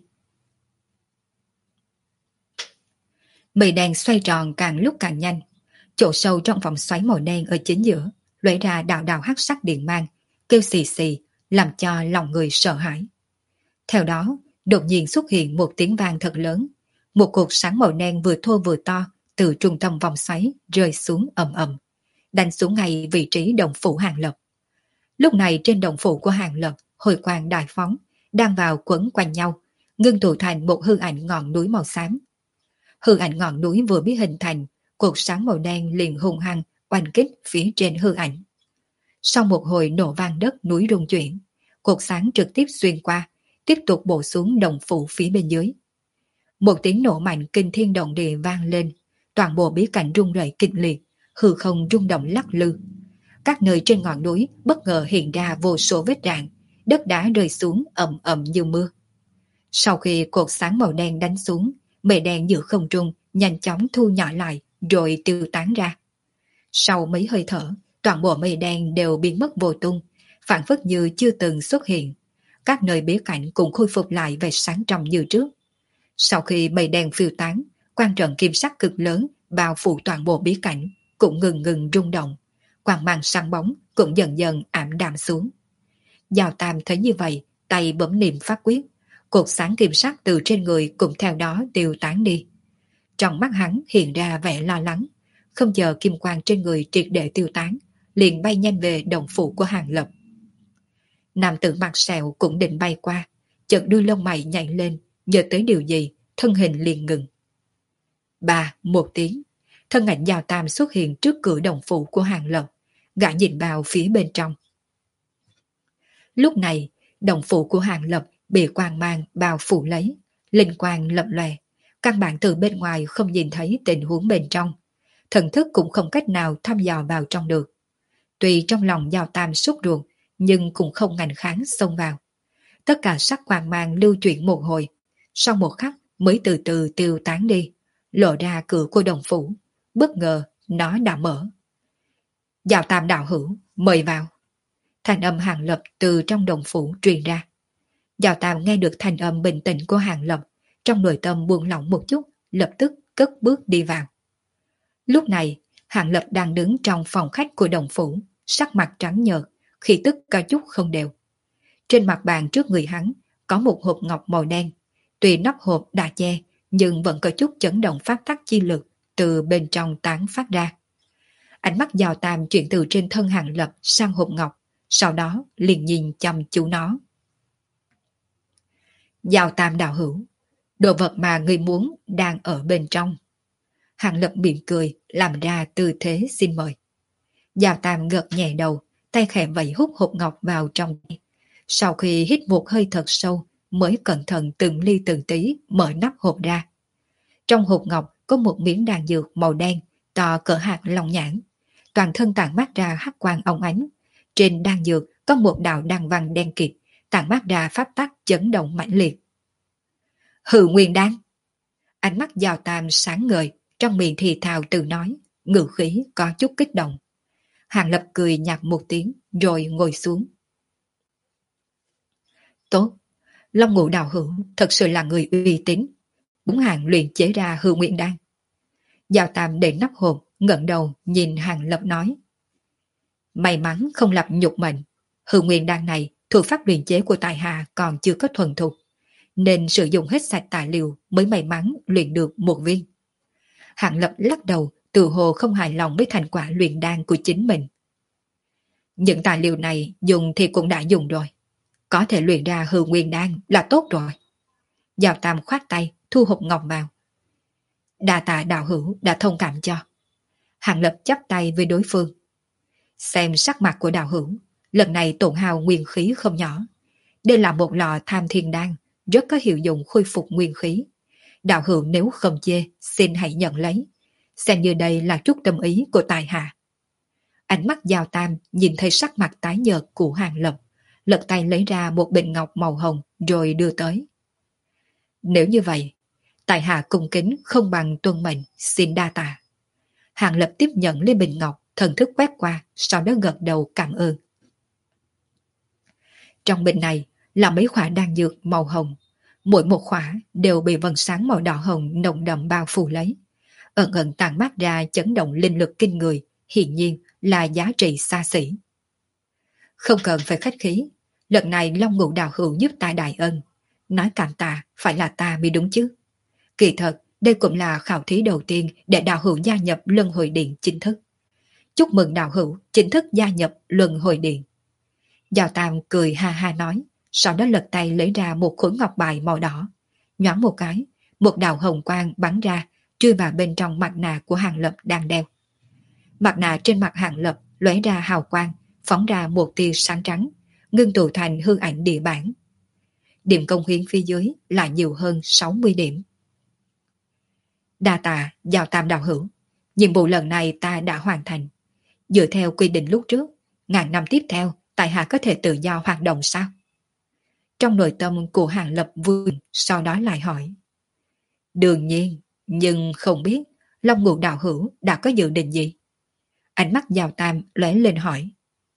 Mây đen xoay tròn càng lúc càng nhanh. Chỗ sâu trong vòng xoáy màu đen ở chính giữa lóe ra đạo đạo hắc sắc điện mang, kêu xì xì, làm cho lòng người sợ hãi. Theo đó, đột nhiên xuất hiện một tiếng vang thật lớn. Một cột sáng màu đen vừa thô vừa to từ trung tâm vòng xoáy rơi xuống ầm ầm, đánh xuống ngay vị trí động phủ Hàng Lập. Lúc này trên động phủ của Hàng Lập, hồi quang đại phóng, đang vào quấn quanh nhau, ngưng tụ thành một hư ảnh ngọn núi màu xám. Hư ảnh ngọn núi vừa biết hình thành, cột sáng màu đen liền hung hăng oanh kích phía trên hư ảnh. Sau một hồi nổ vang đất núi rung chuyển, cột sáng trực tiếp xuyên qua, tiếp tục bổ xuống động phủ phía bên dưới. Một tiếng nổ mạnh kinh thiên động địa vang lên, toàn bộ bí cảnh rung rẩy kịch liệt, hư không rung động lắc lư. Các nơi trên ngọn núi bất ngờ hiện ra vô số vết rạn, đất đá rơi xuống ầm ầm như mưa. Sau khi cột sáng màu đen đánh xuống, mây đen giữa không trung nhanh chóng thu nhỏ lại rồi tiêu tán ra. Sau mấy hơi thở, toàn bộ mây đen đều biến mất vô tung, phản phất như chưa từng xuất hiện. Các nơi bí cảnh cũng khôi phục lại vẻ sáng trong như trước. Sau khi mây đen phiêu tán, quang trận kim sắc cực lớn bao phủ toàn bộ bí cảnh cũng ngừng ngừng rung động. Quang mang sáng bóng cũng dần dần ảm đạm xuống. Giao Tam thấy như vậy, tay bấm niệm pháp quyết, cột sáng kim sắc từ trên người cũng theo đó tiêu tán đi. Trong mắt hắn hiện ra vẻ lo lắng, không chờ kim quang trên người triệt để tiêu tán, liền bay nhanh về động phủ của Hàng Lập. Nam tử mặt sẹo cũng định bay qua, chợt đuôi lông mày nhảy lên, nhớ tới điều gì, thân hình liền ngừng. Ba, một tiếng, thân ảnh Giao Tam xuất hiện trước cửa động phủ của Hàng Lập, gã nhìn vào phía bên trong. Lúc này, động phủ của Hàng Lập bị quang mang bao phủ lấy, linh quang lập lòe, căn bản từ bên ngoài không nhìn thấy tình huống bên trong, thần thức cũng không cách nào thăm dò vào trong được. Tuy trong lòng Giao Tam sốt ruột, nhưng cũng không ngành kháng xông vào. Tất cả sắc quang mang lưu chuyển một hồi, sau một khắc mới từ từ tiêu tán đi, lộ ra cửa của đồng phủ. Bất ngờ, nó đã mở. Giao Tam đạo hữu, mời vào. Thanh âm Hàng Lập từ trong đồng phủ truyền ra. Giao Tam nghe được thanh âm bình tĩnh của Hàng Lập, trong nội tâm buông lỏng một chút, lập tức cất bước đi vào. Lúc này, Hàng Lập đang đứng trong phòng khách của đồng phủ, sắc mặt trắng nhợt, khí tức có chút không đều. Trên mặt bàn trước người hắn có một hộp ngọc màu đen, tuy nắp hộp đã che nhưng vẫn có chút chấn động pháp tắc chi lực từ bên trong tán phát ra. Ánh mắt Giao Tam chuyển từ trên thân Hàng Lập sang hộp ngọc, sau đó liền nhìn chăm chú nó. Giao Tam đạo hữu, đồ vật mà người muốn đang ở bên trong. Hàng Lập mỉm cười, làm ra tư thế xin mời. Giao Tam gật nhẹ đầu, tay khẽ vẫy hút hộp ngọc vào trong. Sau khi hít một hơi thật sâu, mới cẩn thận từng ly từng tí mở nắp hộp ra. Trong hộp ngọc có một miếng đan dược màu đen, to cỡ hạt long nhãn. Toàn thân tản mát ra hắc quang óng ánh. Trên đan dược có một đạo đan văn đen kịt, tản mát ra pháp tắc chấn động mãnh liệt. Hư Nguyên Đan. Ánh mắt Giao Tam sáng ngời, trong miệng thì thào tự nói, ngữ khí có chút kích động. Hàng Lập cười nhạt một tiếng, rồi ngồi xuống. Tốt, Long Ngũ đạo hữu thật sự là người uy tín. Bốn hàng luyện chế ra Hư Nguyên Đan. Giao Tam để nắp hộp, ngẩng đầu nhìn Hàng Lập nói. May mắn không lập nhục mệnh. Hư Nguyên Đan này, thuộc pháp luyện chế của tài hạ còn chưa có thuần thục, nên sử dụng hết sạch tài liệu mới may mắn luyện được một viên. Hàng Lập lắc đầu, tự hồ không hài lòng với thành quả luyện đan của chính mình. Những tài liệu này dùng thì cũng đã dùng rồi. Có thể luyện ra Hư Nguyên Đan là tốt rồi. Giao Tam khoát tay, thu hộp ngọc vào. Đa tạ đạo hữu đã thông cảm cho. Hàng Lập chắp tay với đối phương. Xem sắc mặt của đạo hữu, lần này tổn hao nguyên khí không nhỏ. Đây là một lò Tham Thiên Đan, rất có hiệu dụng khôi phục nguyên khí. Đạo hữu nếu không chê, xin hãy nhận lấy. Xem như đây là chút tâm ý của tài hạ. Ánh mắt Giao Tam nhìn thấy sắc mặt tái nhợt của Hàng Lập, lật tay lấy ra một bình ngọc màu hồng rồi đưa tới. Nếu như vậy, tài hạ cung kính không bằng tuân mệnh, xin đa tạ. Hàng Lập tiếp nhận lấy bình ngọc, thần thức quét qua, sau đó gật đầu cảm ơn. Trong bình này là mấy khỏa đan dược màu hồng, mỗi một khỏa đều bị vầng sáng màu đỏ hồng nồng đậm bao phủ lấy, ẩn ẩn tản mát ra chấn động linh lực kinh người, hiển nhiên là giá trị xa xỉ. Không cần phải khách khí, lần này Long Ngũ đạo hữu giúp ta đại ân, nói cảm tạ phải là ta mới đúng chứ. Kỳ thật, đây cũng là khảo thí đầu tiên để đạo hữu gia nhập Luân Hồi Điện chính thức. Chúc mừng đạo hữu chính thức gia nhập Luân Hồi Điện. Giao Tam cười ha ha nói, sau đó lật tay lấy ra một khối ngọc bài màu đỏ. Nhoáng một cái, một đạo hồng quang bắn ra, chui vào bên trong mặt nạ của Hàng Lập đang đeo. Mặt nạ trên mặt Hàng Lập lóe ra hào quang, phóng ra một tia sáng trắng, ngưng tụ thành hư ảnh địa bản. Điểm công hiến phía dưới là nhiều hơn 60 điểm. Đa tạ, Giao Tam đạo hữu. Nhiệm vụ lần này ta đã hoàn thành. Dựa theo quy định lúc trước, ngàn năm tiếp theo, tại hạ có thể tự do hoạt động sao? Trong nội tâm của Hàng Lập vui, sau đó lại hỏi. Đương nhiên, nhưng không biết Long Ngũ đạo hữu đã có dự định gì? Ánh mắt Giao Tam lóe lên hỏi.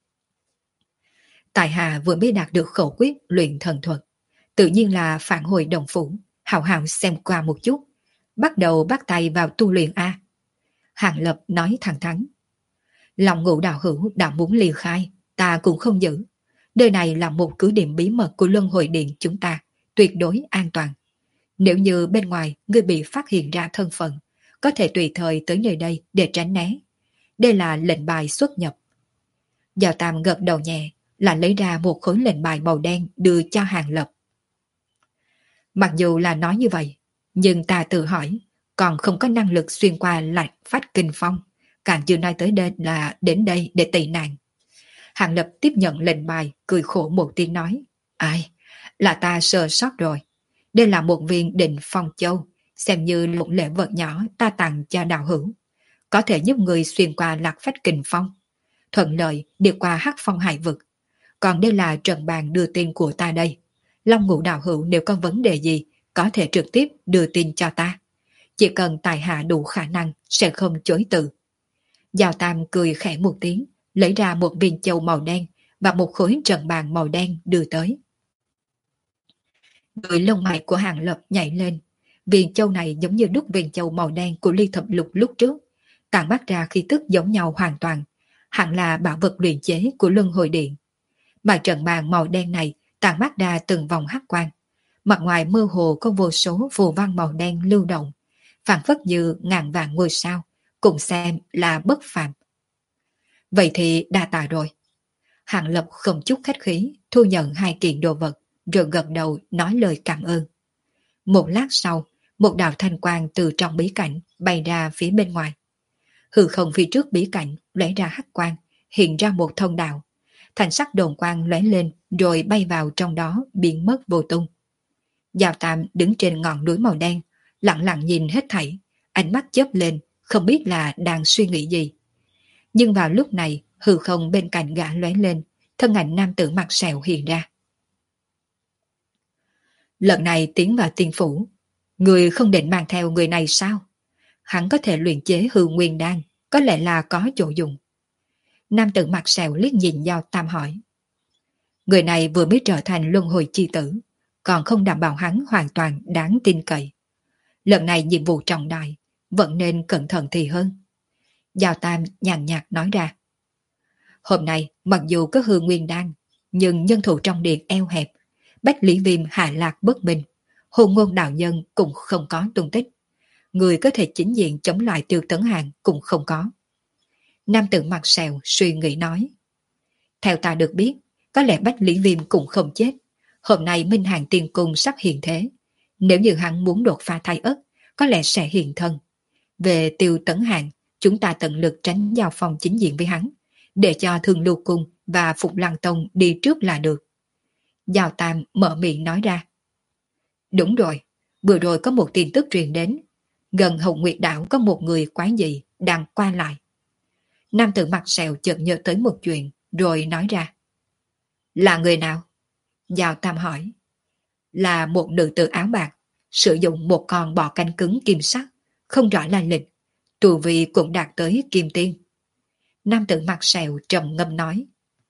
Tại hạ vừa mới đạt được khẩu quyết luyện thần thuật, tự nhiên là phản hồi đồng phủ, hào hào xem qua một chút, bắt đầu bắt tay vào tu luyện A. Hàng Lập nói thẳng thắn. Long Ngũ đạo hữu đã muốn ly khai, ta cũng không giữ. Nơi này là một cứ điểm bí mật của Luân Hồi Điện chúng ta, tuyệt đối an toàn. Nếu như bên ngoài ngươi bị phát hiện ra thân phận, có thể tùy thời tới nơi đây để tránh né. Đây là lệnh bài xuất nhập. Giao Tam gật đầu nhẹ, là lấy ra một khối lệnh bài màu đen đưa cho Hàng Lập. Mặc dù là nói như vậy, nhưng ta tự hỏi, còn không có năng lực xuyên qua lạch phách kinh phong, càng chưa nói tới đây là đến đây để tị nạn. Hàng Lập tiếp nhận lệnh bài, cười khổ một tiếng nói, ai, là ta sơ sót rồi. Đây là một viên định phong châu, xem như một lễ vật nhỏ ta tặng cho đạo hữu. Có thể giúp người xuyên qua lạc phách kình phong, thuận lợi đi qua hắc phong hải vực. Còn đây là trận bàn đưa tin của ta đây. Long Ngũ đạo hữu nếu có vấn đề gì, có thể trực tiếp đưa tin cho ta. Chỉ cần tài hạ đủ khả năng, sẽ không chối từ. Giao Tam cười khẽ một tiếng, lấy ra một viên châu màu đen và một khối trận bàn màu đen đưa tới. Đôi lông mày của Hàng Lập nhảy lên. Viên châu này giống như đúc viên châu màu đen của Ly Thập Lục lúc trước, tản mát ra khí tức giống nhau hoàn toàn, hẳn là bảo vật luyện chế của Luân Hồi Điện. Mà trận bàn màu đen này tản mát ra từng vòng hắc quang, mặt ngoài mơ hồ có vô số phù văn màu đen lưu động, phảng phất như ngàn vạn ngôi sao, cùng xem là bất phàm. Vậy thì đa tạ rồi. Hàng Lập không chút khách khí thu nhận hai kiện đồ vật, rồi gật đầu nói lời cảm ơn. Một lát sau, một đạo thanh quang từ trong bí cảnh bay ra phía bên ngoài. Hư không phía trước bí cảnh lóe ra hắc quang, hiện ra một thông đạo. Thành sắc đồn quang lóe lên rồi bay vào trong đó, biến mất vô tung. Giao Tam đứng trên ngọn núi màu đen, lặng lặng nhìn hết thảy, ánh mắt chớp lên, không biết là đang suy nghĩ gì. Nhưng vào lúc này, hư không bên cạnh gã lóe lên, thân ảnh nam tử mặt sẹo hiện ra. Lần này tiến vào tiên phủ, người không định mang theo người này sao? Hắn có thể luyện chế hư nguyên đan, có lẽ là có chỗ dùng. Nam tử mặt sẹo liếc nhìn Giao Tam hỏi. Người này vừa mới trở thành luân hồi chi tử, còn không đảm bảo hắn hoàn toàn đáng tin cậy. Lần này nhiệm vụ trọng đại, vẫn nên cẩn thận thì hơn. Giao Tam nhàn nhạt nói ra. Hôm nay mặc dù có hư nguyên đan, nhưng nhân thủ trong điện eo hẹp, Bách Lý Viêm hạ lạc bất bình, hôn ngôn đạo nhân cũng không có tung tích. Người có thể chính diện chống lại Tiêu Tấn Hàng cũng không có. Nam tử mặt sẹo suy nghĩ nói. Theo ta được biết, có lẽ Bách Lý Viêm cũng không chết. Hôm nay Minh Hàng Tiên Cung sắp hiện thế. Nếu như hắn muốn đột phá thai ất, có lẽ sẽ hiện thân. Về Tiêu Tấn Hàng, chúng ta tận lực tránh giao phòng chính diện với hắn, để cho Thương Lưu Cung và Phục Lăng Tông đi trước là được. Giao Tam mở miệng nói ra. Đúng rồi, vừa rồi có một tin tức truyền đến. Gần Hồng Nguyệt Đảo có một người quái dị đang qua lại. Nam tử mặt sẹo chợt nhớ tới một chuyện, rồi nói ra. Là người nào? Giao Tam hỏi. Là một nữ tử áo bạc, sử dụng một con bò canh cứng kim sắc, không rõ lai lịch, tu vi cũng đạt tới kim tiên. Nam tử mặt sẹo trầm ngâm nói.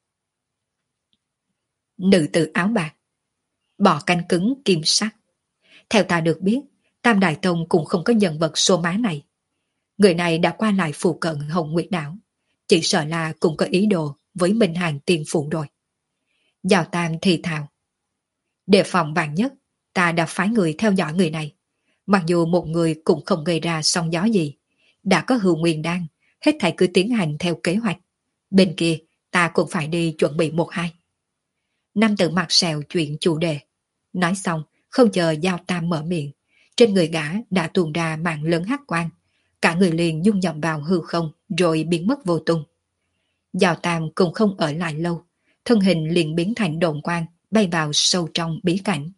Nữ tử áo bạc, bò canh cứng kim sắc. Theo ta được biết, Tam Đại Tông cũng không có nhân vật số má này. Người này đã qua lại phụ cận Hồng Nguyệt Đảo, chỉ sợ là cũng có ý đồ với Minh Hàng Tiên Phụ rồi. Giao Tam thì thào. Đề phòng vạn nhất, ta đã phái người theo dõi người này. Mặc dù một người cũng không gây ra sóng gió gì, đã có hữu nguyên đan, hết thảy cứ tiến hành theo kế hoạch. Bên kia, ta cũng phải đi chuẩn bị một hai. Nam tử mặt sẹo chuyện chủ đề. Nói xong, không chờ Giao Tam mở miệng, trên người gã đã tuôn ra mạng lớn hắc quang, cả người liền dung nhập vào hư không rồi biến mất vô tung. Giao Tam cũng không ở lại lâu, thân hình liền biến thành đồn quang, bay vào sâu trong bí cảnh.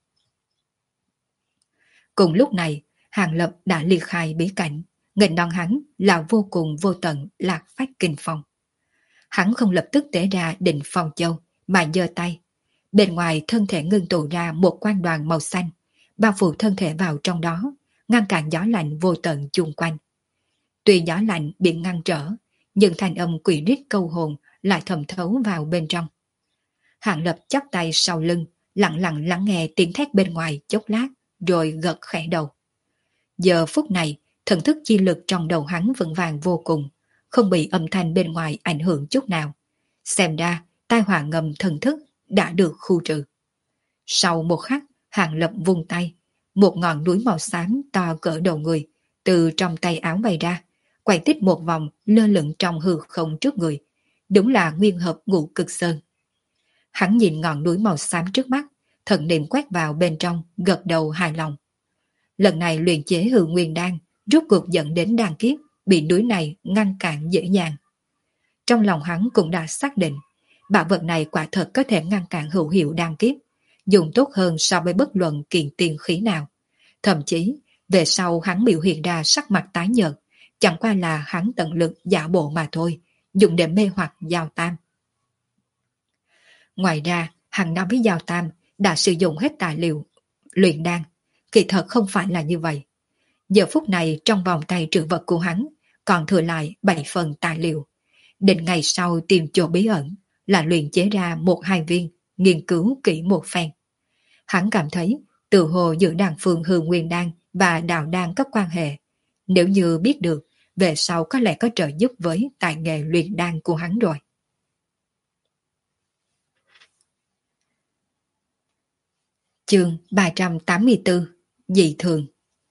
Cùng lúc này, Hàng Lập đã ly khai bí cảnh, nghênh đón hắn là vô cùng vô tận lạc phách kinh phong. Hắn không lập tức tế ra định phong châu, mà giơ tay. Bên ngoài thân thể ngưng tụ ra một quang đoàn màu xanh, bao phủ thân thể vào trong đó, ngăn cản gió lạnh vô tận chung quanh. Tuy gió lạnh bị ngăn trở, nhưng thanh âm quỷ rít câu hồn lại thẩm thấu vào bên trong. Hạng Lập chắp tay sau lưng, lặng lặng lắng nghe tiếng thét bên ngoài chốc lát, rồi gật khẽ đầu. Giờ phút này, thần thức chi lực trong đầu hắn vững vàng vô cùng, không bị âm thanh bên ngoài ảnh hưởng chút nào. Xem ra, tai họa ngầm thần thức đã được khu trừ. Sau một khắc, Hạng Lập vung tay, một ngọn núi màu xám to cỡ đầu người, từ trong tay áo bay ra, quay tích một vòng lơ lửng trong hư không trước người. Đúng là nguyên hợp ngũ cực sơn. Hắn nhìn ngọn núi màu xám trước mắt, thần niệm quét vào bên trong, gật đầu hài lòng. Lần này luyện chế hư nguyên đan, rốt cuộc dẫn đến đan kiếp, bị núi này ngăn cản dễ dàng. Trong lòng hắn cũng đã xác định, bảo vật này quả thật có thể ngăn cản hữu hiệu đan kiếp, dùng tốt hơn so với bất luận kiện tiên khí nào. Thậm chí, về sau hắn biểu hiện ra sắc mặt tái nhợt, chẳng qua là hắn tận lực giả bộ mà thôi, dùng để mê hoặc Giao Tam. Ngoài ra, hắn nói với Giao Tam đã sử dụng hết tài liệu luyện đan, kỳ thật không phải là như vậy. Giờ phút này trong vòng tay trữ vật của hắn còn thừa lại 7 phần tài liệu. Đến ngày sau tìm chỗ bí ẩn là luyện chế ra 1-2 viên, nghiên cứu kỹ một phen. Hắn cảm thấy tự hồ giữa đàn phương hư nguyên đan và đạo đan có quan hệ. Nếu như biết được, về sau có lẽ có trợ giúp với tài nghệ luyện đan của hắn rồi. Chương 384 Dị thường.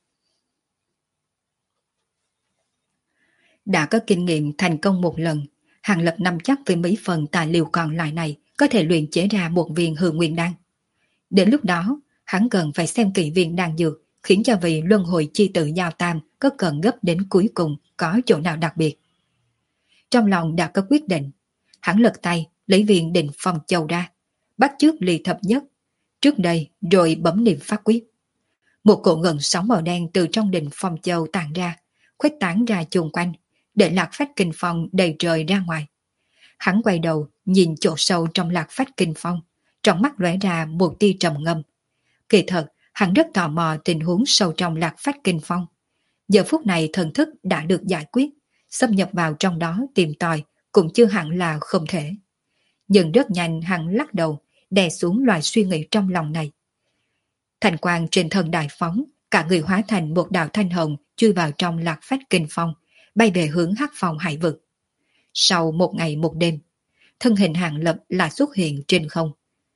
Đã có kinh nghiệm thành công một lần, Hàng Lập nắm chắc với mấy phần tài liệu còn lại này có thể luyện chế ra 1 viên hư nguyên đan. Đến lúc đó, hắn cần phải xem kỹ viên đan dược, khiến cho vị luân hồi chi tự Giao Tam có cần gấp đến cuối cùng có chỗ nào đặc biệt. Trong lòng đã có quyết định, hắn lật tay lấy viên Định Phong Châu ra, bắt chước ly thập nhất trước đây rồi bấm niệm pháp quyết. Một cỗ ngần sóng màu đen từ trong Định Phong Châu tản ra, khuếch tán ra chung quanh, để lạc phách kinh phong đầy trời ra ngoài. Hắn quay đầu nhìn chỗ sâu trong lạc phách kinh phong, trong mắt lóe ra một tia trầm ngâm. Kỳ thật, hắn rất tò mò tình huống sâu trong lạc phách kinh phong. Giờ phút này thần thức đã được giải quyết, xâm nhập vào trong đó tìm tòi cũng chưa hẳn là không thể. Nhưng rất nhanh hắn lắc đầu, đè xuống loại suy nghĩ trong lòng này. Thành quang trên thân đại phóng, cả người hóa thành một đạo thanh hồng chui vào trong lạc phách kinh phong, bay về hướng hắc phong hải vực. Sau 1 ngày 1 đêm, thân hình Hàng Lập lại xuất hiện trên không.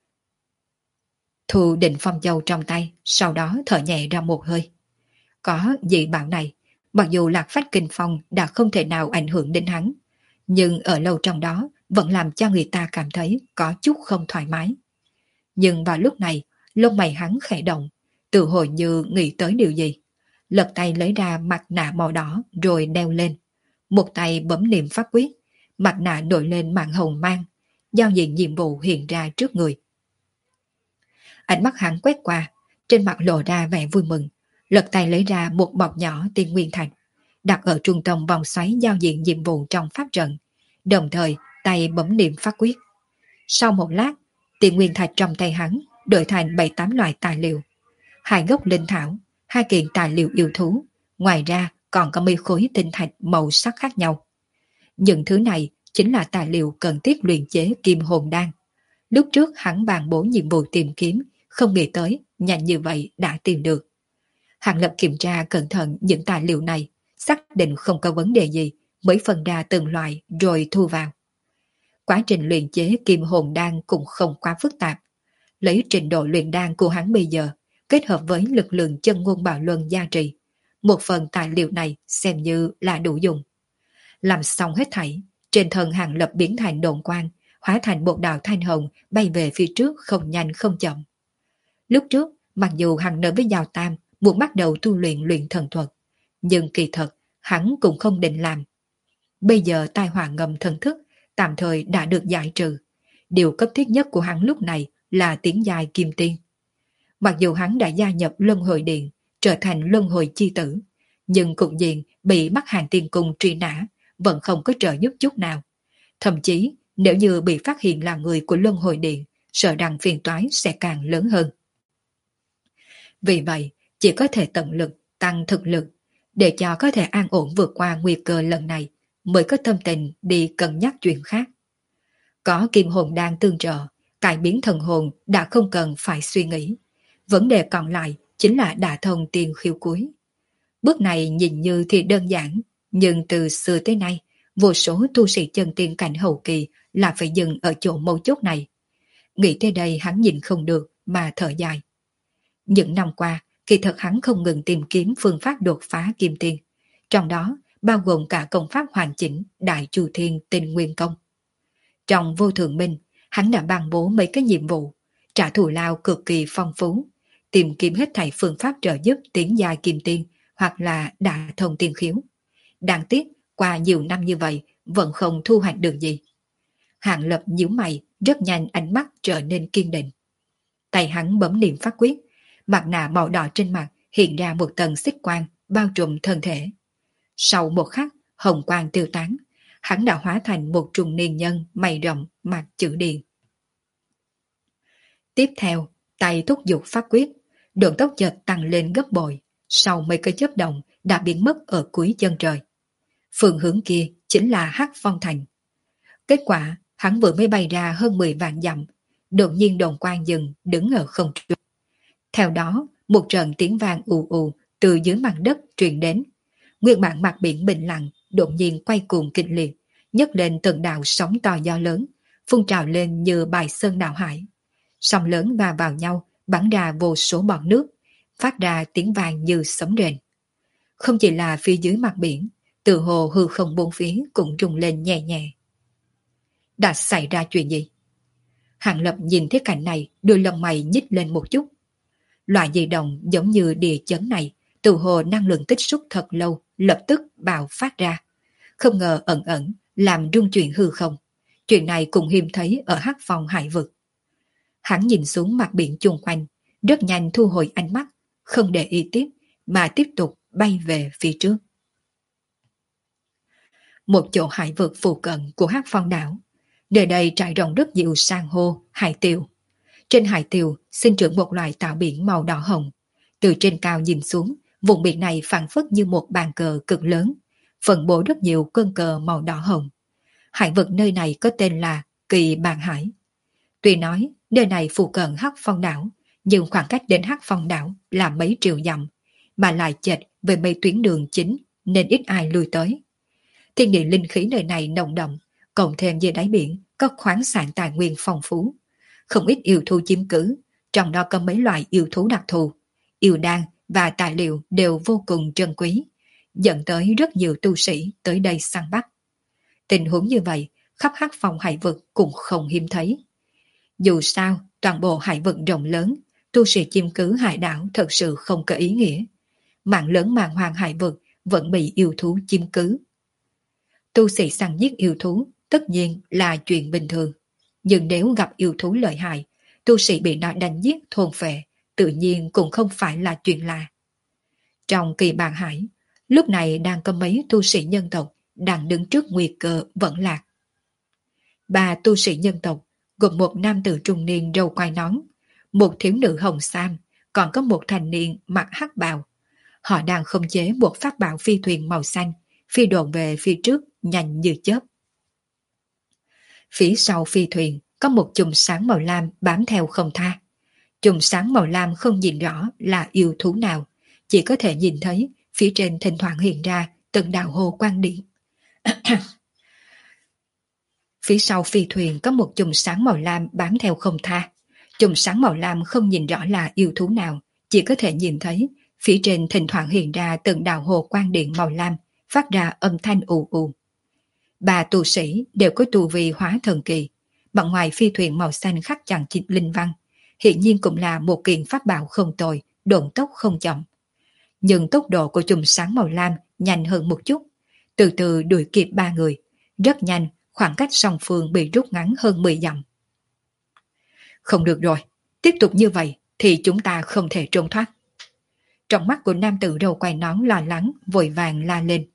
Thu Định Phong Châu trong tay, sau đó thở nhẹ ra một hơi. Có dị bảo này, mặc dù lạc phách kinh phong đã không thể nào ảnh hưởng đến hắn, nhưng ở lâu trong đó vẫn làm cho người ta cảm thấy có chút không thoải mái. Nhưng vào lúc này, lông mày hắn khẽ động, tự hồi như nghĩ tới điều gì. Lật tay lấy ra mặt nạ màu đỏ rồi đeo lên. Một tay bấm niệm pháp quyết, mặt nạ nổi lên màn hồng mang, giao diện nhiệm vụ hiện ra trước người. Ánh mắt hắn quét qua, trên mặt lộ ra vẻ vui mừng, lật tay lấy ra một bọc nhỏ tiên nguyên thạch, đặt ở trung tâm vòng xoáy giao diện nhiệm vụ trong pháp trận, đồng thời tay bấm niệm pháp quyết. Sau một lát, tiên nguyên thạch trong tay hắn đổi thành 7-8 loại tài liệu, 2 gốc linh thảo, 2 kiện tài liệu yêu thú, ngoài ra còn có mấy khối tinh thạch màu sắc khác nhau. Những thứ này chính là tài liệu cần thiết luyện chế kim hồn đan. Lúc trước hắn bàn bố nhiệm vụ tìm kiếm, không nghĩ tới nhanh như vậy đã tìm được. Hàng Lập kiểm tra cẩn thận những tài liệu này, xác định không có vấn đề gì, mới phân ra từng loại rồi thu vào. Quá trình luyện chế kim hồn đan cũng không quá phức tạp. Lấy trình độ luyện đan của hắn bây giờ, kết hợp với lực lượng chân ngôn bạo luân gia trì, một phần tài liệu này xem như là đủ dùng. Làm xong hết thảy, trên thân Hàng Lập biến thành độn quang, hóa thành một đạo thanh hồng bay về phía trước không nhanh không chậm. Lúc trước, mặc dù hắn nói với Giao Tam muốn bắt đầu tu luyện thần thuật, nhưng kỳ thật hắn cũng không định làm. Bây giờ tai họa ngầm thần thức tạm thời đã được giải trừ. Điều cấp thiết nhất của hắn lúc này là tiến giai kim tiên. Mặc dù hắn đã gia nhập luân hồi điện, trở thành luân hồi chi tử, nhưng cục diện bị Bắc Hàng Tiên Cung truy nã vẫn không có trợ giúp chút nào. Thậm chí nếu như bị phát hiện là người của luân hồi điện, sợ rằng phiền toái sẽ càng lớn hơn. Vì vậy, chỉ có thể tận lực tăng thực lực để cho có thể an ổn vượt qua nguy cơ lần này, mới có tâm tình đi cân nhắc chuyện khác. Có kim hồn đang tương trợ, cải biến thần hồn đã không cần phải suy nghĩ. Vấn đề còn lại chính là đả thông tiên khiếu cuối. Bước này nhìn như thì đơn giản, nhưng từ xưa tới nay, vô số tu sĩ chân tiên cảnh hậu kỳ là phải dừng ở chỗ mấu chốt này. Nghĩ tới đây hắn nhìn không được mà thở dài. Những năm qua, kỳ thật hắn không ngừng tìm kiếm phương pháp đột phá kim tiên, trong đó bao gồm cả công pháp hoàn chỉnh Đại Chu Thiên Tinh Nguyên Công. Trong Vô Thượng Minh, hắn đã ban bố mấy cái nhiệm vụ, trả thù lao cực kỳ phong phú, tìm kiếm hết thảy phương pháp trợ giúp tiến giai kim tiên hoặc là đả thông tiên khiếu. Đáng tiếc, qua nhiều năm như vậy vẫn không thu hoạch được gì. Hạng Lập nhíu mày, rất nhanh ánh mắt trở nên kiên định. Tay hắn bấm niệm pháp quyết, mặt nạ màu đỏ trên mặt hiện ra một tầng xích quang bao trùm thân thể. Sau một khắc, hồng quang tiêu tán, hắn đã hóa thành một trung niên nhân mày rậm mặt chữ điền. Tiếp theo, tay thúc giục pháp quyết, độ tốc chợt tăng lên gấp bội, sau mấy cái chớp động đã biến mất ở cuối chân trời. Phương hướng kia chính là Hắc Phong Thành. Kết quả, hắn vừa mới bay ra hơn 10 vạn dặm, đột nhiên đồn quang dừng đứng ở không trung. Theo đó, một trận tiếng vang ù ù từ dưới mặt đất truyền đến. Nguyên bản mặt biển bình lặng đột nhiên quay cuồng kịch liệt, nhấc lên từng đạo sóng to gió lớn, phun trào lên như bài sơn đảo hải. Sóng lớn va vào nhau, bắn ra vô số bọt nước, phát ra tiếng vang như sấm rền. Không chỉ là phía dưới mặt biển, từ hồ hư không bốn phía cũng rung lên nhẹ nhẹ. Đã xảy ra chuyện gì? Hàng Lập nhìn thấy cảnh này, đôi lông mày nhích lên một chút. Loại dị động giống như địa chấn này, từ hồ năng lượng tích xúc thật lâu, lập tức bạo phát ra. Không ngờ ẩn ẩn, làm rung chuyển hư không. Chuyện này cũng hiếm thấy ở Hắc Phong hải vực. Hắn nhìn xuống mặt biển chung quanh, rất nhanh thu hồi ánh mắt, không để ý tiếp, mà tiếp tục bay về phía trước. Một chỗ hải vực phụ cận của Hắc Phong đảo. Nơi đây trải rộng rất nhiều san hô, hải tiêu. Trên hải tiêu sinh trưởng một loài tạo biển màu đỏ hồng. Từ trên cao nhìn xuống, vùng biển này phảng phất như một bàn cờ cực lớn, phân bố rất nhiều cơn cờ màu đỏ hồng. Hải vực nơi này có tên là Kỳ Bàn Hải. Tuy nói nơi này phụ cận Hắc Phong đảo, nhưng khoảng cách đến Hắc Phong đảo là mấy triệu dặm, mà lại chệch về mấy tuyến đường chính nên ít ai lui tới. Thiên địa linh khí nơi này nồng đậm, cộng thêm dưới đáy biển có khoáng sản tài nguyên phong phú. Không ít yêu thú chiếm cứ, trong đó có mấy loại yêu thú đặc thù. Yêu đan và tài liệu đều vô cùng trân quý, dẫn tới rất nhiều tu sĩ tới đây săn bắt. Tình huống như vậy, khắp Hắc Phong hải vực cũng không hiếm thấy. Dù sao, toàn bộ hải vực rộng lớn, tu sĩ chiếm cứ hải đảo thật sự không có ý nghĩa. Mạng lớn màng hoàng hải vực vẫn bị yêu thú chiếm cứ. Tu sĩ săn giết yêu thú tất nhiên là chuyện bình thường. Nhưng nếu gặp yêu thú lợi hại, tu sĩ bị nó đánh giết thôn phệ, tự nhiên cũng không phải là chuyện lạ. Trong Kỳ Bàn Hải, lúc này đang có mấy tu sĩ nhân tộc đang đứng trước nguy cơ vẫn lạc. Ba tu sĩ nhân tộc gồm một nam tử trung niên râu quai nón, một thiếu nữ hồng sam, còn có một thanh niên mặc hắc bào. Họ đang khống chế một pháp bảo phi thuyền màu xanh, phi độn về phía trước nhanh như chớp. Phía sau phi thuyền có một chùm sáng màu lam bám theo không tha. Chùm sáng màu lam không nhìn rõ là yêu thú nào, chỉ có thể nhìn thấy phía trên thỉnh thoảng hiện ra từng đạo hồ quang điện. Phía sau phi thuyền có một chùm sáng màu lam bám theo không tha. Chùm sáng màu lam không nhìn rõ là yêu thú nào, chỉ có thể nhìn thấy phía trên thỉnh thoảng hiện ra từng đạo hồ quang điện màu lam, phát ra âm thanh ù ù. Ba tu sĩ đều có tu vi hóa thần kỳ, bằng ngoài phi thuyền màu xanh khắc chằng chịt linh văn, hiện nhiên cũng là một kiện pháp bảo không tồi, độn tốc không chậm. Nhưng tốc độ của chùm sáng màu lam nhanh hơn một chút, từ từ đuổi kịp ba người, rất nhanh, khoảng cách song phương bị rút ngắn hơn 10 dặm. Không được rồi, tiếp tục như vậy thì chúng ta không thể trốn thoát. Trong mắt của nam tử râu quai nón lo lắng, vội vàng la lên.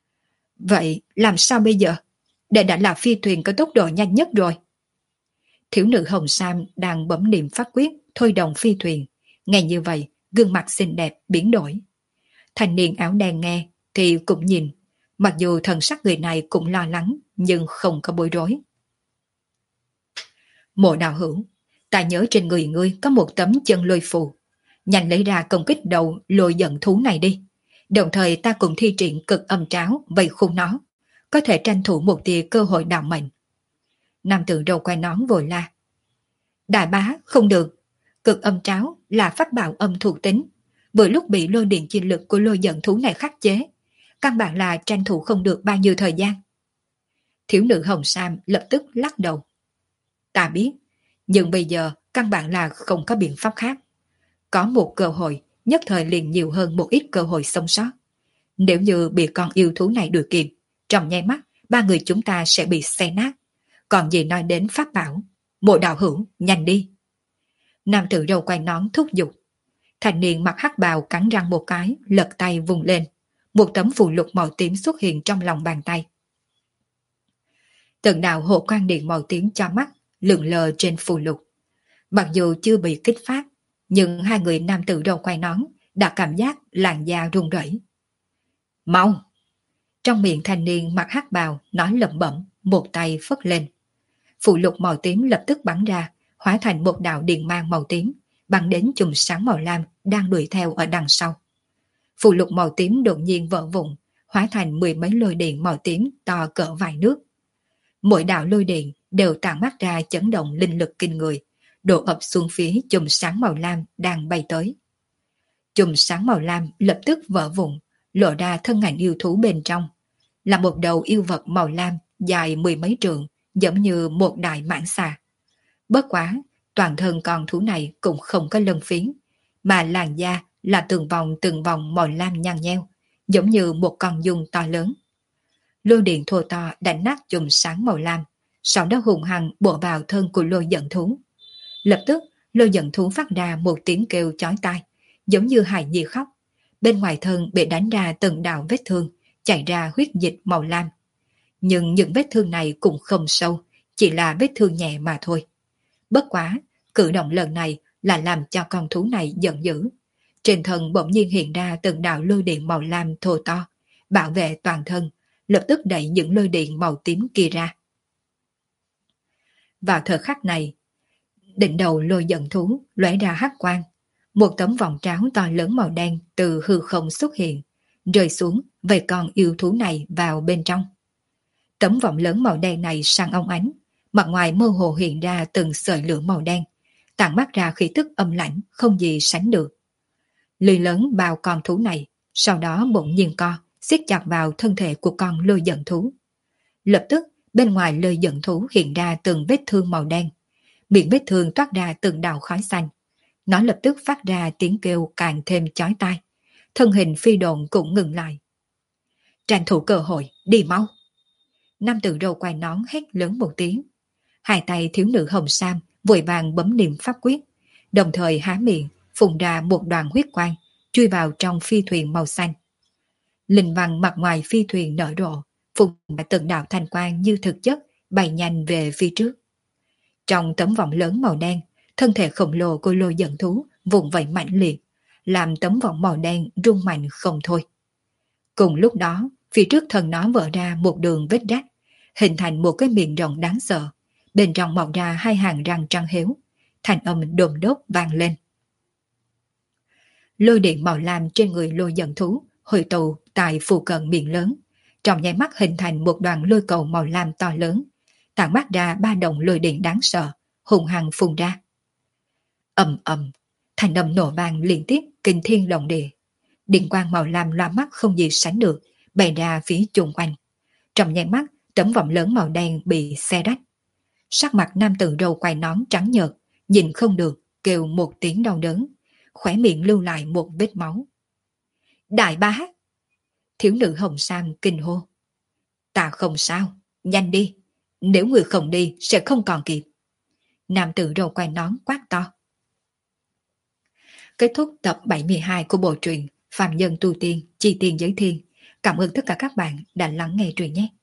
Vậy làm sao bây giờ? Đây đã là phi thuyền có tốc độ nhanh nhất rồi. Thiếu nữ Hồng Sam đang bấm niệm pháp quyết thôi động phi thuyền. Nghe như vậy, gương mặt xinh đẹp biến đổi. Thanh niên áo đen nghe thì cũng nhìn. Mặc dù thần sắc người này cũng lo lắng, nhưng không có bối rối. Mộ đạo hữu, ta nhớ trên người ngươi có một tấm chân lôi phù. Nhanh lấy ra công kích đầu lôi giận thú này đi. Đồng thời ta cũng thi triển cực âm tráo vây khung nó. Có thể tranh thủ một tia cơ hội đạo mệnh. Nam tử râu quai nón vội la. Đại bá, không được. Cực âm tráo là pháp bảo âm thuộc tính. Vừa lúc bị lôi điện chi lực của lôi giận thú này khắc chế. Căn bản là tranh thủ không được bao nhiêu thời gian. Thiếu nữ Hồng Sam lập tức lắc đầu. Ta biết, nhưng bây giờ căn bản là không có biện pháp khác. Có một cơ hội, nhất thời liền nhiều hơn một ít cơ hội sống sót. Nếu như bị con yêu thú này đuổi kịp, trong nháy mắt, ba người chúng ta sẽ bị xé nát. Còn gì nói đến pháp bảo, Mộ đạo hữu, nhanh đi. Nam tử râu quai nón thúc giục. Thanh niên mặc hắc bào cắn răng một cái, lật tay vùng lên. Một tấm phù lục màu tím xuất hiện trong lòng bàn tay. Từng đạo hộ quang điện màu tím cho mắt, lượn lờ trên phù lục. Mặc dù chưa bị kích phát, nhưng hai người nam tử râu quai nón đã cảm giác làn da run rẩy. Mau! Trong miệng thanh niên mặc hắc bào nói lẩm bẩm, một tay phất lên. Phù lục màu tím lập tức bắn ra, hóa thành một đạo điện mang màu tím, bắn đến chùm sáng màu lam đang đuổi theo ở đằng sau. Phù lục màu tím đột nhiên vỡ vụn, hóa thành mười mấy lôi điện màu tím to cỡ vài nước. Mỗi đạo lôi điện đều tản mát ra chấn động linh lực kinh người, đổ ập xuống phía chùm sáng màu lam đang bay tới. Chùm sáng màu lam lập tức vỡ vụn, lộ ra thân ảnh yêu thú bên trong, là một đầu yêu vật màu lam dài mười mấy trượng, giống như một đại mãng xà. Bất quá, toàn thân con thú này cũng không có lân phiến, mà làn da là từng vòng màu lam nhăn nheo, giống như một con giun to lớn. Lôi điện thô to đánh nát chùm sáng màu lam, sau đó hùng hăng bổ vào thân của lôi giận thú. Lập tức, lôi giận thú phát ra một tiếng kêu chói tai, giống như hài nhi khóc. Bên ngoài thân bị đánh ra từng đạo vết thương, chảy ra huyết dịch màu lam. Nhưng những vết thương này cũng không sâu, chỉ là vết thương nhẹ mà thôi. Bất quá, cử động lần này là làm cho con thú này giận dữ. Trên thân bỗng nhiên hiện ra từng đạo lôi điện màu lam thô to, bảo vệ toàn thân, lập tức đẩy những lôi điện màu tím kia ra. Vào thời khắc này, đỉnh đầu lôi giận thú lóe ra hắc quang, một tấm vòng tráo to lớn màu đen từ hư không xuất hiện, rơi xuống vây con yêu thú này vào bên trong. Tấm vòng lớn màu đen này sang óng ánh, mặt ngoài mơ hồ hiện ra từng sợi lửa màu đen, tản mát ra khí tức âm lãnh không gì sánh được. Lưỡi lớn bao con thú này, sau đó bỗng nhiên co, siết chặt vào thân thể của con lôi giận thú. Lập tức, bên ngoài lôi giận thú hiện ra từng vết thương màu đen, miệng vết thương toát ra từng đạo khói xanh. Nó lập tức phát ra tiếng kêu càng thêm chói tai, thân hình phi độn cũng ngừng lại. Tranh thủ cơ hội, đi mau! Nam tử râu quai nón hét lớn một tiếng. Hai tay thiếu nữ Hồng Sam vội vàng bấm niệm pháp quyết, đồng thời há miệng phun ra một đoàn huyết quang chui vào trong phi thuyền màu xanh. Linh văn mặt ngoài phi thuyền nở rộ, phun ra từng đạo thanh quang như thực chất bay nhanh về phía trước. Trong tấm vòng lớn màu đen, thân thể khổng lồ của lôi giận thú vùng vẫy mạnh liệt, làm tấm vòng màu đen rung mạnh không thôi. Cùng lúc đó, phía trước thân nó vỡ ra một đường vết rách, hình thành một cái miệng rộng đáng sợ, bên trong mọc ra hai hàng răng trắng héo, thanh âm đồm đốt vang lên. Lôi điện màu lam trên người lôi giận thú hội tụ tại phụ cận miệng lớn, trong nháy mắt hình thành một đoàn lôi cầu màu lam to lớn, tản mát ra ba đồng lôi điện đáng sợ, hùng hăng phun ra. Ầm ầm, thanh âm nổ vang liên tiếp kinh thiên động địa. Điện quang màu lam loa mắt không gì sánh được, bày ra phía chung quanh. Trong nháy mắt, tấm vòng lớn màu đen bị xé rách. Sắc mặt nam tử râu quai nón trắng nhợt, nhìn không được, kêu một tiếng đau đớn, khóe miệng lưu lại một vết máu. Đại bá! Thiếu nữ Hồng Sam kinh hô. Ta không sao, nhanh đi, nếu người không đi sẽ không còn kịp. Nam tử râu quai nón quát to. Kết thúc tập 72 của bộ truyện Phàm Nhân Tu Tiên, Chi Tiên Giới Thiên. Cảm ơn tất cả các bạn đã lắng nghe truyện nhé.